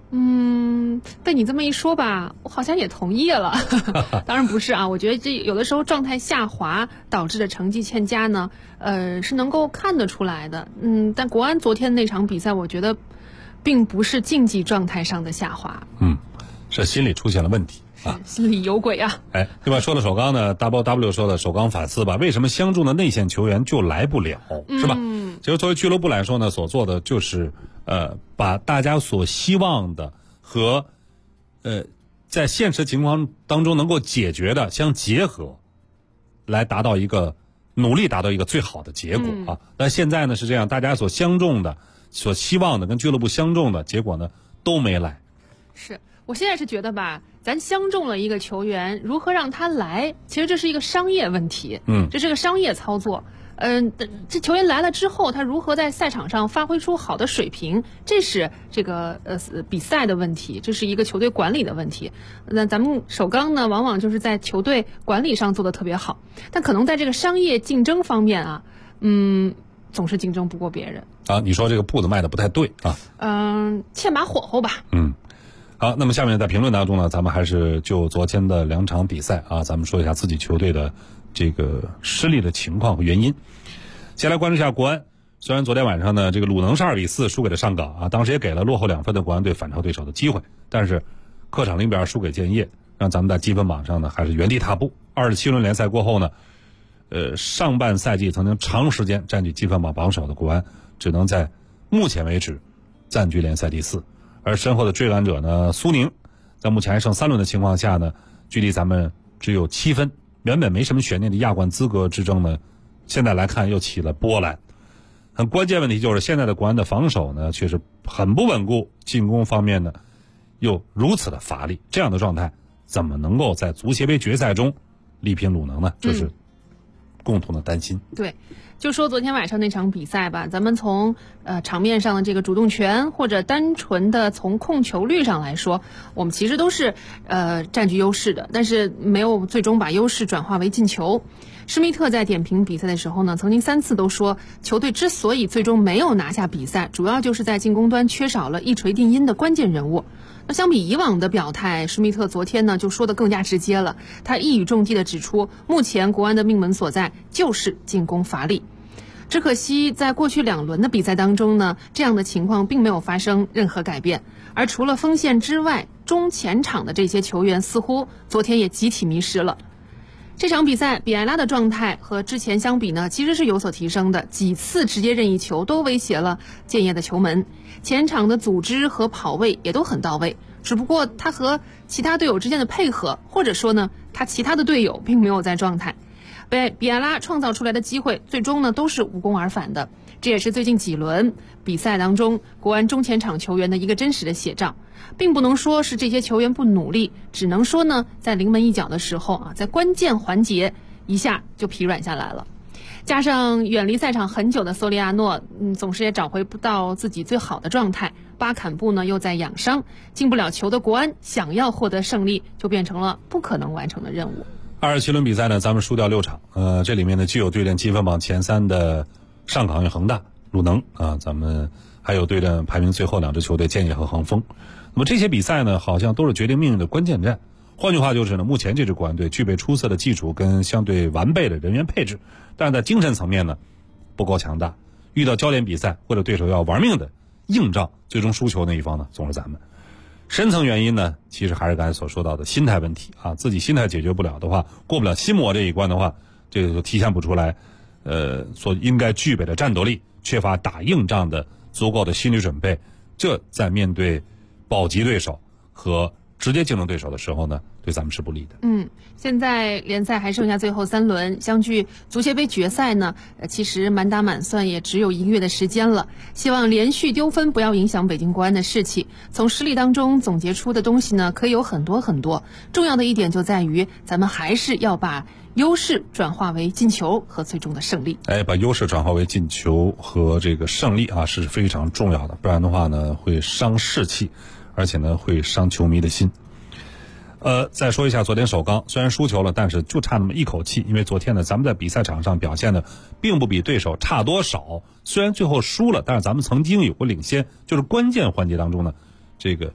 被你这么一说吧，我好像也同意了。当然不是啊，我觉得这有的时候状态下滑导致的成绩欠佳呢，是能够看得出来的。但国安昨天那场比赛，我觉得并不是竞技状态上的下滑， 是心理出现了问题啊， 心里有鬼啊。 另外说到首钢呢 ，W 说的首钢反思吧，为什么相中的内线球员就来不了，是吧？其实作为俱乐部来说呢，所做的就是把大家所希望的和在现实情况当中能够解决的相结合，来努力达到一个最好的结果啊。但现在呢是这样，大家所相中的、所希望的跟俱乐部相中的结果呢都没来。 是我现在是觉得吧，咱相中了一个球员，如何让他来，其实这是一个商业问题，这是个商业操作。这球员来了之后，他如何在赛场上发挥出好的水平，这是这个比赛的问题，这是一个球队管理的问题。那咱们首钢呢，往往就是在球队管理上做得特别好，但可能在这个商业竞争方面啊，总是竞争不过别人啊。你说这个步子迈得不太对啊？ 欠把火候吧。 好，那么下面在评论当中呢，咱们还是就昨天的2场比赛啊，咱们说一下自己球队的这个失利的情况和原因。先来关注一下国安，虽然昨天晚上呢，这个鲁能是2比4输给了上港啊，当时也给了落后2分的国安队反超对手的机会，但是客场0比2输给建业，让咱们在积分榜上呢还是原地踏步。27轮联赛过后呢，上半赛季曾经长时间占据积分榜榜首的国安，只能在目前为止暂居联赛第4。而身后的追赶者呢，苏宁，在目前还剩3轮的情况下呢，距离咱们只有7分，原本没什么悬念的亚冠资格之争呢，现在来看又起了波澜。很关键问题就是现在的国安的防守呢确实很不稳固，进攻方面呢又如此的乏力，这样的状态怎么能够在足协杯决赛中力拼鲁能呢？就是共同的担心。 对，就说昨天晚上那场比赛吧，咱们从场面上的这个主动权，或者单纯的从控球率上来说，我们其实都是占据优势的，但是没有最终把优势转化为进球。施密特在点评比赛的时候呢，曾经3次都说，球队之所以最终没有拿下比赛，主要就是在进攻端缺少了一锤定音的关键人物。那相比以往的表态，施密特昨天呢就说得更加直接了，他一语中的指出，目前国安的命门所在就是进攻乏力。只可惜在过去2轮的比赛当中呢，这样的情况并没有发生任何改变，而除了锋线之外，中前场的这些球员似乎昨天也集体迷失了。这场比赛比埃拉的状态和之前相比呢，其实是有所提升的，几次直接任意球都威胁了建业的球门，前场的组织和跑位也都很到位，只不过他和其他队友之间的配合，或者说呢，他其他的队友并没有在状态，被比埃拉创造出来的机会最终呢都是无功而返的，这也是最近几轮比赛当中国安中前场球员的一个真实的写照。并不能说是这些球员不努力，只能说呢，在临门一脚的时候啊，在关键环节一下就疲软下来了。加上远离赛场很久的索里亚诺，总是也找回不到自己最好的状态。巴坎布呢又在养伤，进不了球的国安想要获得胜利，就变成了不可能完成的任务。 27轮比赛呢，咱们输掉6场，这里面呢既有对阵积分榜前3的上港与恒大、鲁能啊，咱们还有对阵排名最后2支球队建业和恒丰。那么这些比赛呢，好像都是决定命运的关键战。换句话就是呢，目前这支国安队具备出色的技术跟相对完备的人员配置，但是在精神层面呢不够强大。遇到焦点比赛或者对手要玩命的硬仗，最终输球那一方呢总是咱们。深层原因呢，其实还是刚才所说到的心态问题啊，自己心态解决不了的话，过不了心魔这一关的话，这个就体现不出来所应该具备的战斗力，缺乏打硬仗的足够的心理准备，这在面对保级对手和直接竞争对手的时候呢，对咱们是不利的。 现在联赛还剩下最后3轮，相距足协杯决赛呢，其实满打满算也只有1个月的时间了。希望连续丢分不要影响北京国安的士气。从失利当中总结出的东西呢，可以有很多很多。重要的一点就在于，咱们还是要把优势转化为进球和最终的胜利。 把优势转化为进球和这个胜利啊，是非常重要的，不然的话呢，会伤士气，而且呢会伤球迷的心。再说一下昨天首钢，虽然输球了，但是就差那么一口气，因为昨天呢咱们在比赛场上表现的并不比对手差多少，虽然最后输了，但是咱们曾经有过领先，就是关键环节当中呢这个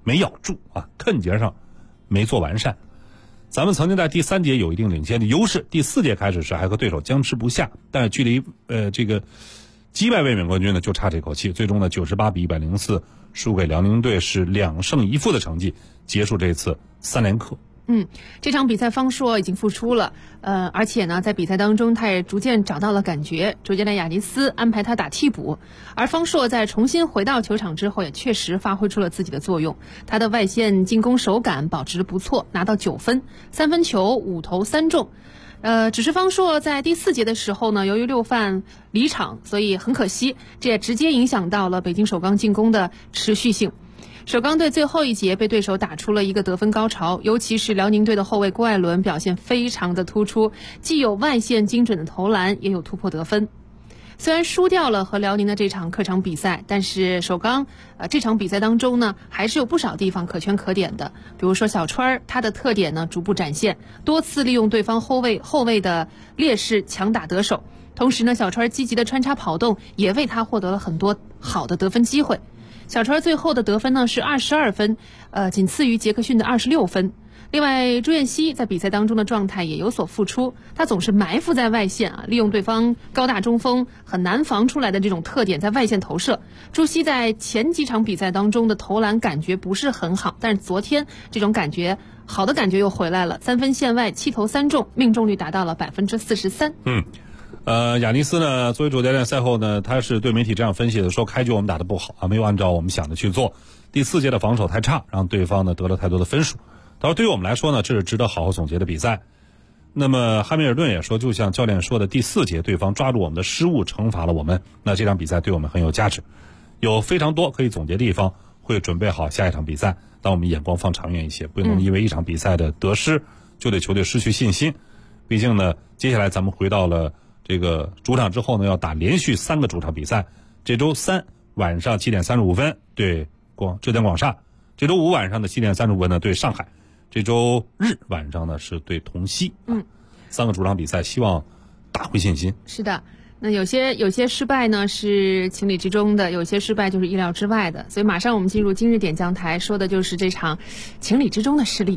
没咬住啊，肯节上没做完善。咱们曾经在第3节有一定领先的优势，第4节开始时还和对手僵持不下，但是距离这个击败卫冕冠军呢就差这口气，最终呢98比104输给辽宁队，是2胜1负的成绩结束这次3连客。 这场比赛方硕已经复出了，而且呢，在比赛当中他也逐渐找到了感觉。主教练亚尼斯安排他打替补，而方硕在重新回到球场之后，也确实发挥出了自己的作用。他的外线进攻手感保持得不错，拿到9分，3分球5投3中。只是方硕在第4节的时候呢，由于6犯离场，所以很可惜，这也直接影响到了北京首钢进攻的持续性。首钢队最后一节被对手打出了一个得分高潮，尤其是辽宁队的后卫郭艾伦表现非常的突出，既有外线精准的投篮，也有突破得分。虽然输掉了和辽宁的这场客场比赛，但是首钢这场比赛当中呢，还是有不少地方可圈可点的。比如说小川，他的特点呢逐步展现，多次利用对方后卫的劣势强打得手，同时呢，小川积极的穿插跑动，也为他获得了很多好的得分机会。小川最后的得分呢是22分，仅次于杰克逊的26分。另外，朱彦西在比赛当中的状态也有所付出，他总是埋伏在外线利用对方高大中锋很难防出来的这种特点在外线投射。朱熹在前几场比赛当中的投篮感觉不是很好，但是昨天这种好的感觉又回来了，3分线外7投3中，命中率达到了43%。 亚尼斯呢，作为主教练赛后呢，他是对媒体这样分析的，说开局我们打得不好啊，没有按照我们想的去做，第4节的防守太差，让对方呢得了太多的分数。他说对于我们来说呢，这是值得好好总结的比赛。那么汉密尔顿也说，就像教练说的，第4节对方抓住我们的失误惩罚了我们，那这场比赛对我们很有价值，有非常多可以总结的地方，会准备好下一场比赛。当我们眼光放长远一些，不能因为一场比赛的得失就对球队失去信心。毕竟呢，接下来咱们回到了这个主场之后呢，要打连续3个主场比赛。这周3晚上7点35分对浙江广厦，这周5晚上的7点35分呢对上海，这周日晚上呢是对同曦。3个主场比赛，希望打回信心。 是的，那有些失败呢是情理之中的，有些失败就是意料之外的。所以马上我们进入今日点将台，说的就是这场情理之中的失利。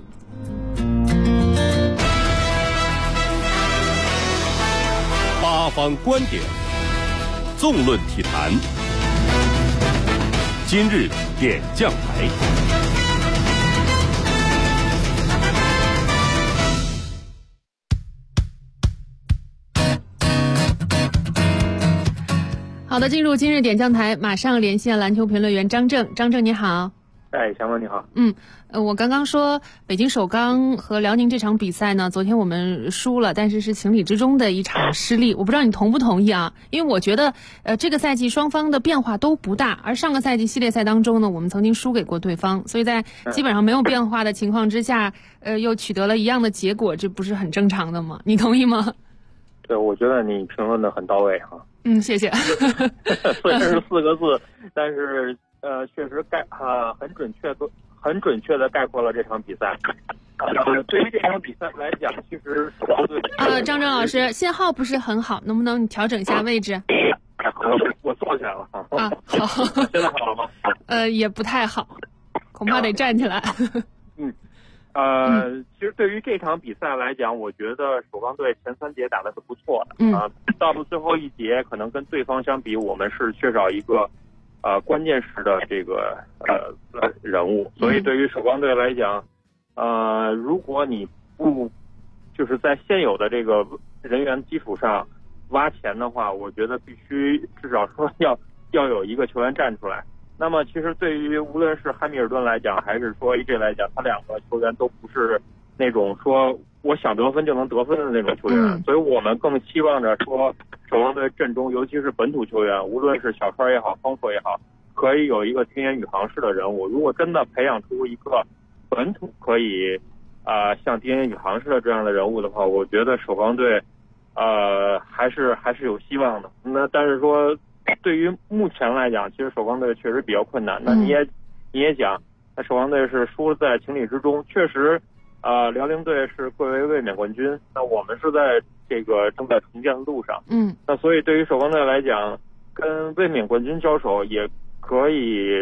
八方观点，纵论体坛。今日点将台。 好的，进入今日点将台，马上连线篮球评论员张正。张正你好。 翔哥你好。 我刚刚说北京首钢和辽宁这场比赛呢，昨天我们输了，但是是情理之中的一场失利。我不知道你同不同意啊？因为我觉得这个赛季双方的变化都不大，而上个赛季系列赛当中呢，我们曾经输给过对方，所以在基本上没有变化的情况之下，又取得了一样的结果，这不是很正常的吗？你同意吗？ 对，我觉得你评论的很到位哈。 谢谢。 虽然是4个字，但是确实很准确的概括了这场比赛。对于这场比赛来讲，其实张正老师信号不是很好，能不能你调整一下位置？ 我坐起来了。 好。 现在好了吗？ 也不太好，恐怕得站起来。 其实对于这场比赛来讲，我觉得首钢队前3节打的是不错的。到了最后一节，可能跟对方相比，我们是缺少一个关键时的这个人物，所以对于首钢队来讲，如果你不就是在现有的这个人员基础上挖钱的话，我觉得必须至少说要有一个球员站出来。那么其实对于无论是汉密尔顿来讲，还是说 AJ 来讲，他2个球员都不是那种说我想得分就能得分的那种球员，所以我们更期望着说首钢队阵中，尤其是本土球员，无论是小川也好，方硕也好，可以有一个天元宇航式的人物。如果真的培养出一个本土可以像天元宇航式的这样的人物的话，我觉得首钢队还是有希望的。那但是说对于目前来讲，其实首钢队确实比较困难。那你也讲，那首钢队是输在情理之中，确实辽宁队是贵为卫冕冠军，那我们是在这个正在重建的路上。那所以对于首钢队来讲，跟卫冕冠军交手也可以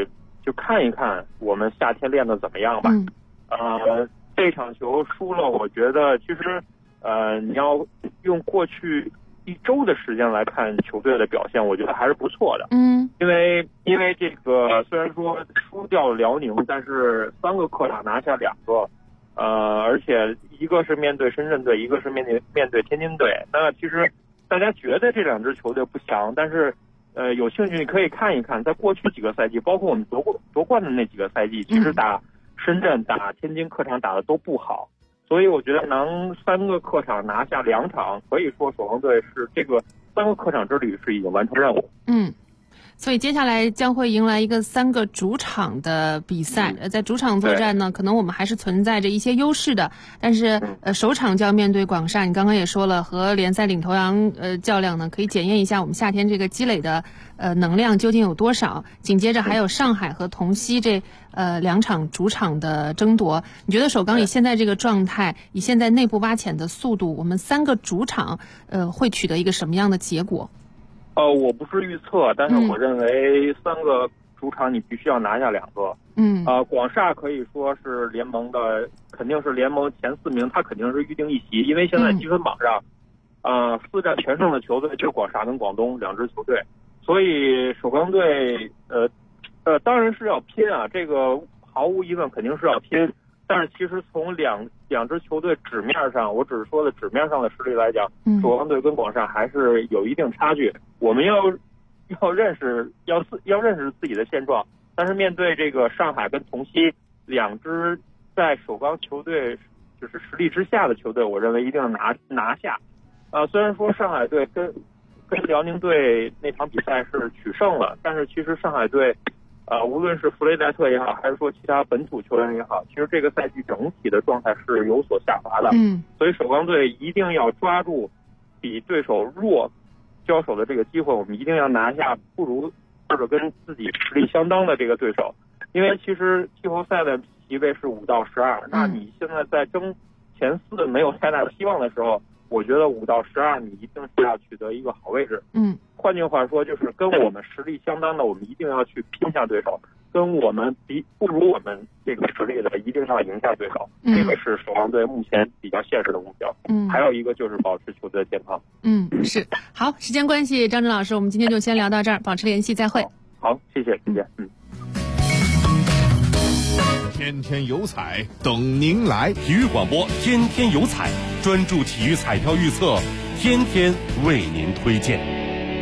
就看一看我们夏天练得怎么样吧。这场球输了，我觉得其实你要用过去1周的时间来看球队的表现，我觉得还是不错的。因为这个虽然说输掉了辽宁，但是3个客场拿下2个，而且一个是面对深圳队，一个是面对天津队。那其实大家觉得这2支球队不强，但是有兴趣你可以看一看，在过去几个赛季，包括我们夺冠的那几个赛季，其实打深圳、打天津客场打的都不好。所以我觉得能3个客场拿下2场，可以说首钢队是这个3个客场之旅是已经完成任务。 所以接下来将会迎来一个3个主场的比赛。在主场作战呢，可能我们还是存在着一些优势的，但是首场就要面对广厦。你刚刚也说了，和联赛领头羊较量呢，可以检验一下我们夏天这个积累的能量究竟有多少。紧接着还有上海和同曦这2场主场的争夺。你觉得首钢以现在这个状态，以现在内部挖潜的速度，我们3个主场会取得一个什么样的结果？ 我不是预测，但是我认为3个主场你必须要拿下2个。广厦可以说是联盟的，肯定是联盟前4名，他肯定是预定一席，因为现在积分榜上，4战全胜的球队就是广厦跟广东2支球队，所以首钢队当然是要拼啊，这个毫无疑问肯定是要拼。但是其实从两支球队纸面上，我只是说的纸面上的实力来讲，首钢队跟广厦还是有一定差距。我们要认识自己的现状，但是面对这个上海跟同曦2支在首钢球队就是实力之下的球队，我认为一定要拿下。虽然说上海队跟辽宁队那场比赛是取胜了，但是其实上海队无论是弗雷戴特也好，还是说其他本土球员也好，其实这个赛季整体的状态是有所下滑的。所以首钢队一定要抓住比对手弱交手的这个机会，我们一定要拿下不如或者跟自己实力相当的这个对手。因为其实季后赛的席位是5到12，那你现在在争前4没有太大的希望的时候，我觉得5到12你一定是要取得一个好位置。换句话说，就是跟我们实力相当的，我们一定要去拼下对手；跟我们不如我们这个实力的，一定要赢下对手。这个是首钢队目前比较现实的目标。还有一个就是保持球队的健康。 是。好，时间关系，张震老师，我们今天就先聊到这儿，保持联系，再会。 好，谢谢。 天天有彩等您来， 体育广播天天有彩，专注体育彩票预测，天天为您推荐。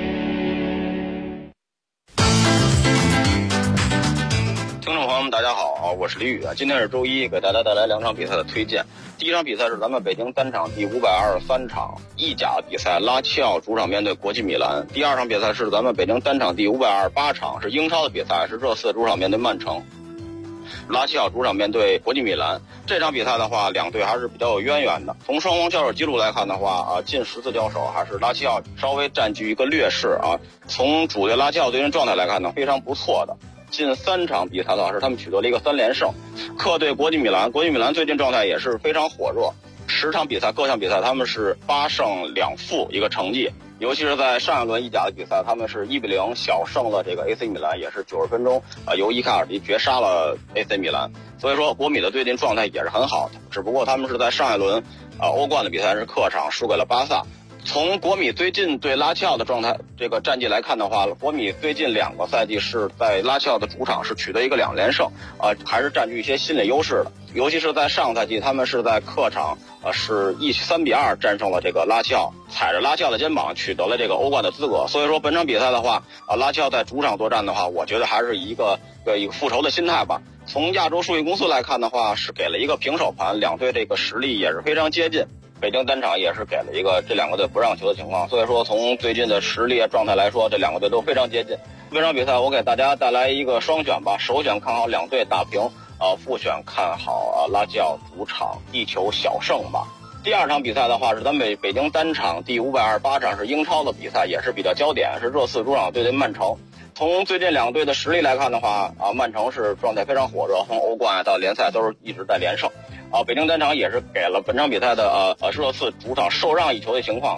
听众朋友们，大家好，我是李宇啊。今天是周一，给大家带来2场比赛的推荐。第一场比赛是咱们北京单场第523场意甲比赛，拉齐奥主场面对国际米兰。第2场比赛是咱们北京单场第528场，是英超的比赛，是热刺主场面对曼城。拉齐奥主场面对国际米兰，这场比赛的话，2队还是比较有渊源的。从双方交手记录来看的话，近10次交手还是拉齐奥稍微占据一个劣势啊。从主队拉齐奥队员状态来看呢，非常不错的。近3场比赛的话是他们取得了一个3连胜。客队国际米兰最近状态也是非常火热，10场比赛各项比赛他们是8胜2负一个成绩。尤其是在上一轮意甲的比赛，他们是1-0小胜了这个 AC 米兰，也是90分钟由伊卡尔迪绝杀了 AC 米兰。所以说国米的最近状态也是很好的，只不过他们是在上一轮欧冠的比赛是客场输给了巴萨。从国米最近对拉齐奥的状态这个战绩来看的话，国米最近2个赛季是在拉齐奥的主场是取得一个2连胜，还是占据一些心理优势的。尤其是在上个赛季，他们是在客场是3-2战胜了这个拉齐奥，踩着拉齐奥的肩膀取得了这个欧冠的资格。所以说本场比赛的话，拉齐奥在主场作战的话，我觉得还是一个复仇的心态吧。从亚洲数据公司来看的话，是给了一个平手盘，2队这个实力也是非常接近。北京单场也是给了一个这2个队不让球的情况，所以说从最近的实力状态来说，这2个队都非常接近。这场比赛我给大家带来一个双选吧，首选看好2队打平，复选看好拉齐奥主场1球小胜吧。第2场比赛的话是咱们北京单场第528场是英超的比赛，也是比较焦点，是热刺主场对曼城。从最近2队的实力来看的话，曼城是状态非常火热，从欧冠到联赛都是一直在连胜。北京单场也是给了本场比赛的热刺主场受让1球的情况。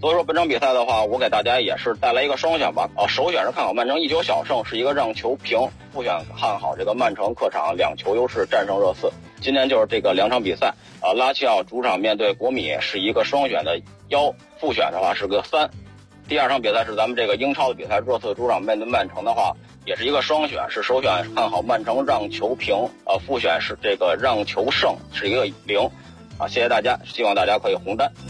所以说本场比赛的话，我给大家也是带来一个双选吧。首选是看好曼城1球小胜，是一个让球平；副选看好这个曼城客场2球优势战胜热刺。今天就是这个2场比赛，拉齐奥主场面对国米是一个双选的1，副选的话是个3。第2场比赛是咱们这个英超的比赛，热刺主场面对曼城的话，也是一个双选，是首选看好曼城让球平，副选是这个让球胜，是一个0。谢谢大家，希望大家可以红单。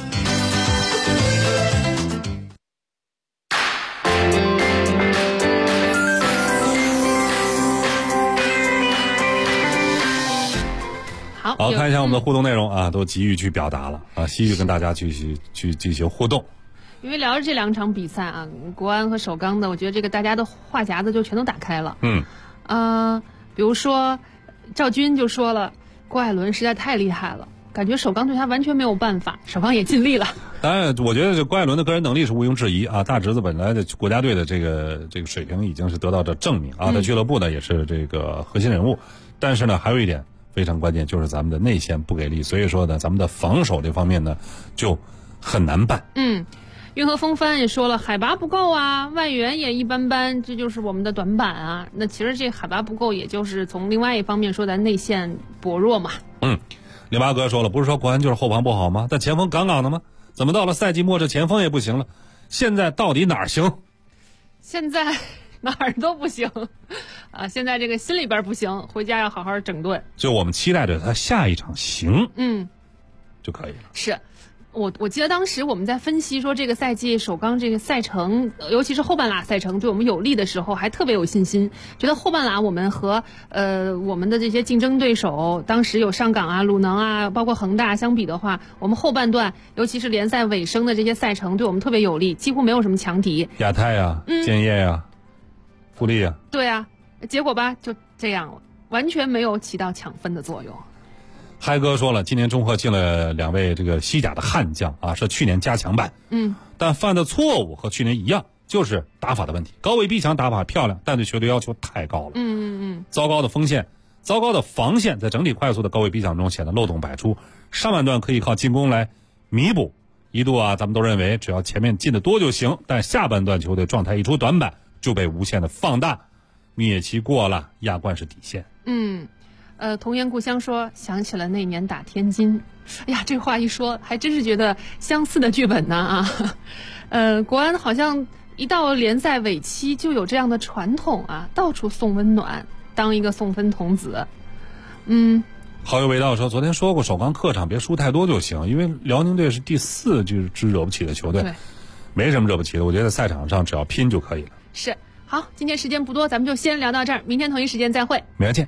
好，看一下我们的互动内容啊，都急于去表达了啊，急于跟大家去进行互动。 因为聊着这2场比赛啊，国安和首钢的，我觉得这个大家的话匣子就全都打开了。比如说赵军就说了，郭艾伦实在太厉害了，感觉首钢对他完全没有办法，首钢也尽力了。 当然，我觉得这郭艾伦的个人能力是毋庸置疑啊，大侄子本来的国家队的这个水平已经是得到这证明啊，在俱乐部呢也是这个核心人物。但是呢，还有一点非常关键，就是咱们的内线不给力，所以说呢，咱们的防守这方面呢就很难办。 运河风帆也说了，海拔不够啊，外援也一般般，这就是我们的短板啊。那其实这海拔不够，也就是从另外一方面说，咱内线薄弱嘛。 林八哥说了，不是说国安就是后防不好吗？但前锋杠杠的吗？怎么到了赛季末这前锋也不行了？现在到底哪儿行？ 现在哪儿都不行啊！现在这个心里边不行，回家要好好整顿。 就我们期待着他下一场行，就可以了。 是。我记得当时我们在分析说这个赛季首钢这个赛程，尤其是后半拉赛程对我们有利的时候，还特别有信心，觉得后半拉我们和我们的这些竞争对手，当时有上港啊、鲁能啊，包括恒大相比的话，我们后半段尤其是联赛尾声的这些赛程对我们特别有利，几乎没有什么强敌。 亚太啊，建业啊，富力啊。 对啊，结果吧就这样了，完全没有起到抢分的作用。 嗨哥说了，今年中赫进了2位这个西甲的悍将啊，是去年加强版。但犯的错误和去年一样，就是打法的问题。高位逼抢打法漂亮，但对球队要求太高了。糟糕的锋线，糟糕的防线，在整体快速的高位逼抢中显得漏洞百出。上半段可以靠进攻来弥补，一度啊，咱们都认为只要前面进得多就行。但下半段球队状态一出短板，就被无限的放大。蜜月期过了，亚冠是底线。 童言故乡说想起了那年打天津，哎呀，这话一说还真是觉得相似的剧本呢啊。国安好像一到联赛尾期就有这样的传统啊，到处送温暖，当一个送分童子。 好友味道说，昨天说过首钢客场别输太多就行，因为辽宁队是第4支惹不起的球队，没什么惹不起的，我觉得赛场上只要拼就可以了。 是，好，今天时间不多，咱们就先聊到这儿，明天同一时间再会。 明天见。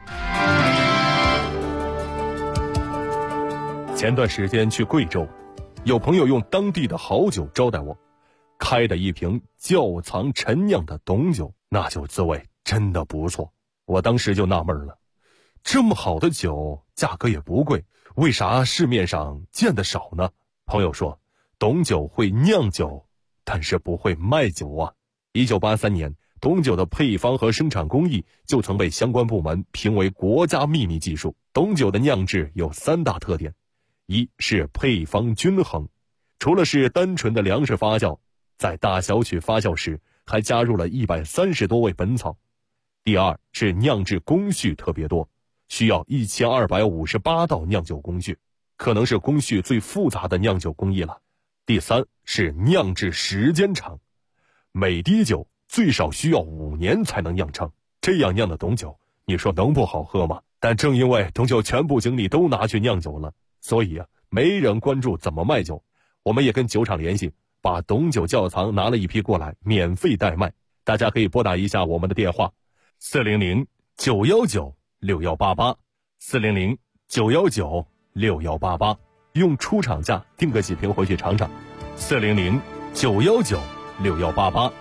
前段时间去贵州，有朋友用当地的好酒招待我，开的一瓶窖藏陈酿的董酒，那酒滋味真的不错。我当时就纳闷了，这么好的酒价格也不贵，为啥市面上见得少呢？朋友说，董酒会酿酒，但是不会卖酒啊。1983年，董酒的配方和生产工艺就曾被相关部门评为国家秘密技术。董酒的酿制有3大特点，一是配方均衡，除了是单纯的粮食发酵，在大小曲发酵时还加入了130多味本草。第二是酿制工序特别多，需要1258道酿酒工序，可能是工序最复杂的酿酒工艺了。第三是酿制时间长，每滴酒最少需要5年才能酿成，这样酿的董酒，你说能不好喝吗？但正因为董酒全部精力都拿去酿酒了，所以没人关注怎么卖酒。我们也跟酒厂联系，把董酒窖藏拿了一批过来，免费代卖。大家可以拨打一下我们的电话400-919-6188 400-919-6188，用出厂价订个几瓶回去尝尝。400-919-6188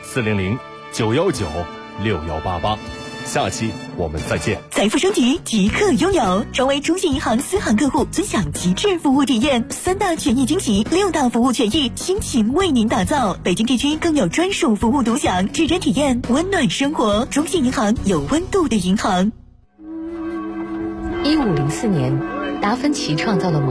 400-919-6188。下期我们再见。 财富升级即刻拥有，成为中信银行私行客户，尊享极致服务体验，3大权益惊喜，6大服务权益，倾情为您打造。北京地区更有专属服务独享，指针体验温暖生活。中信银行，有温度的银行。 1504年，达芬奇创造了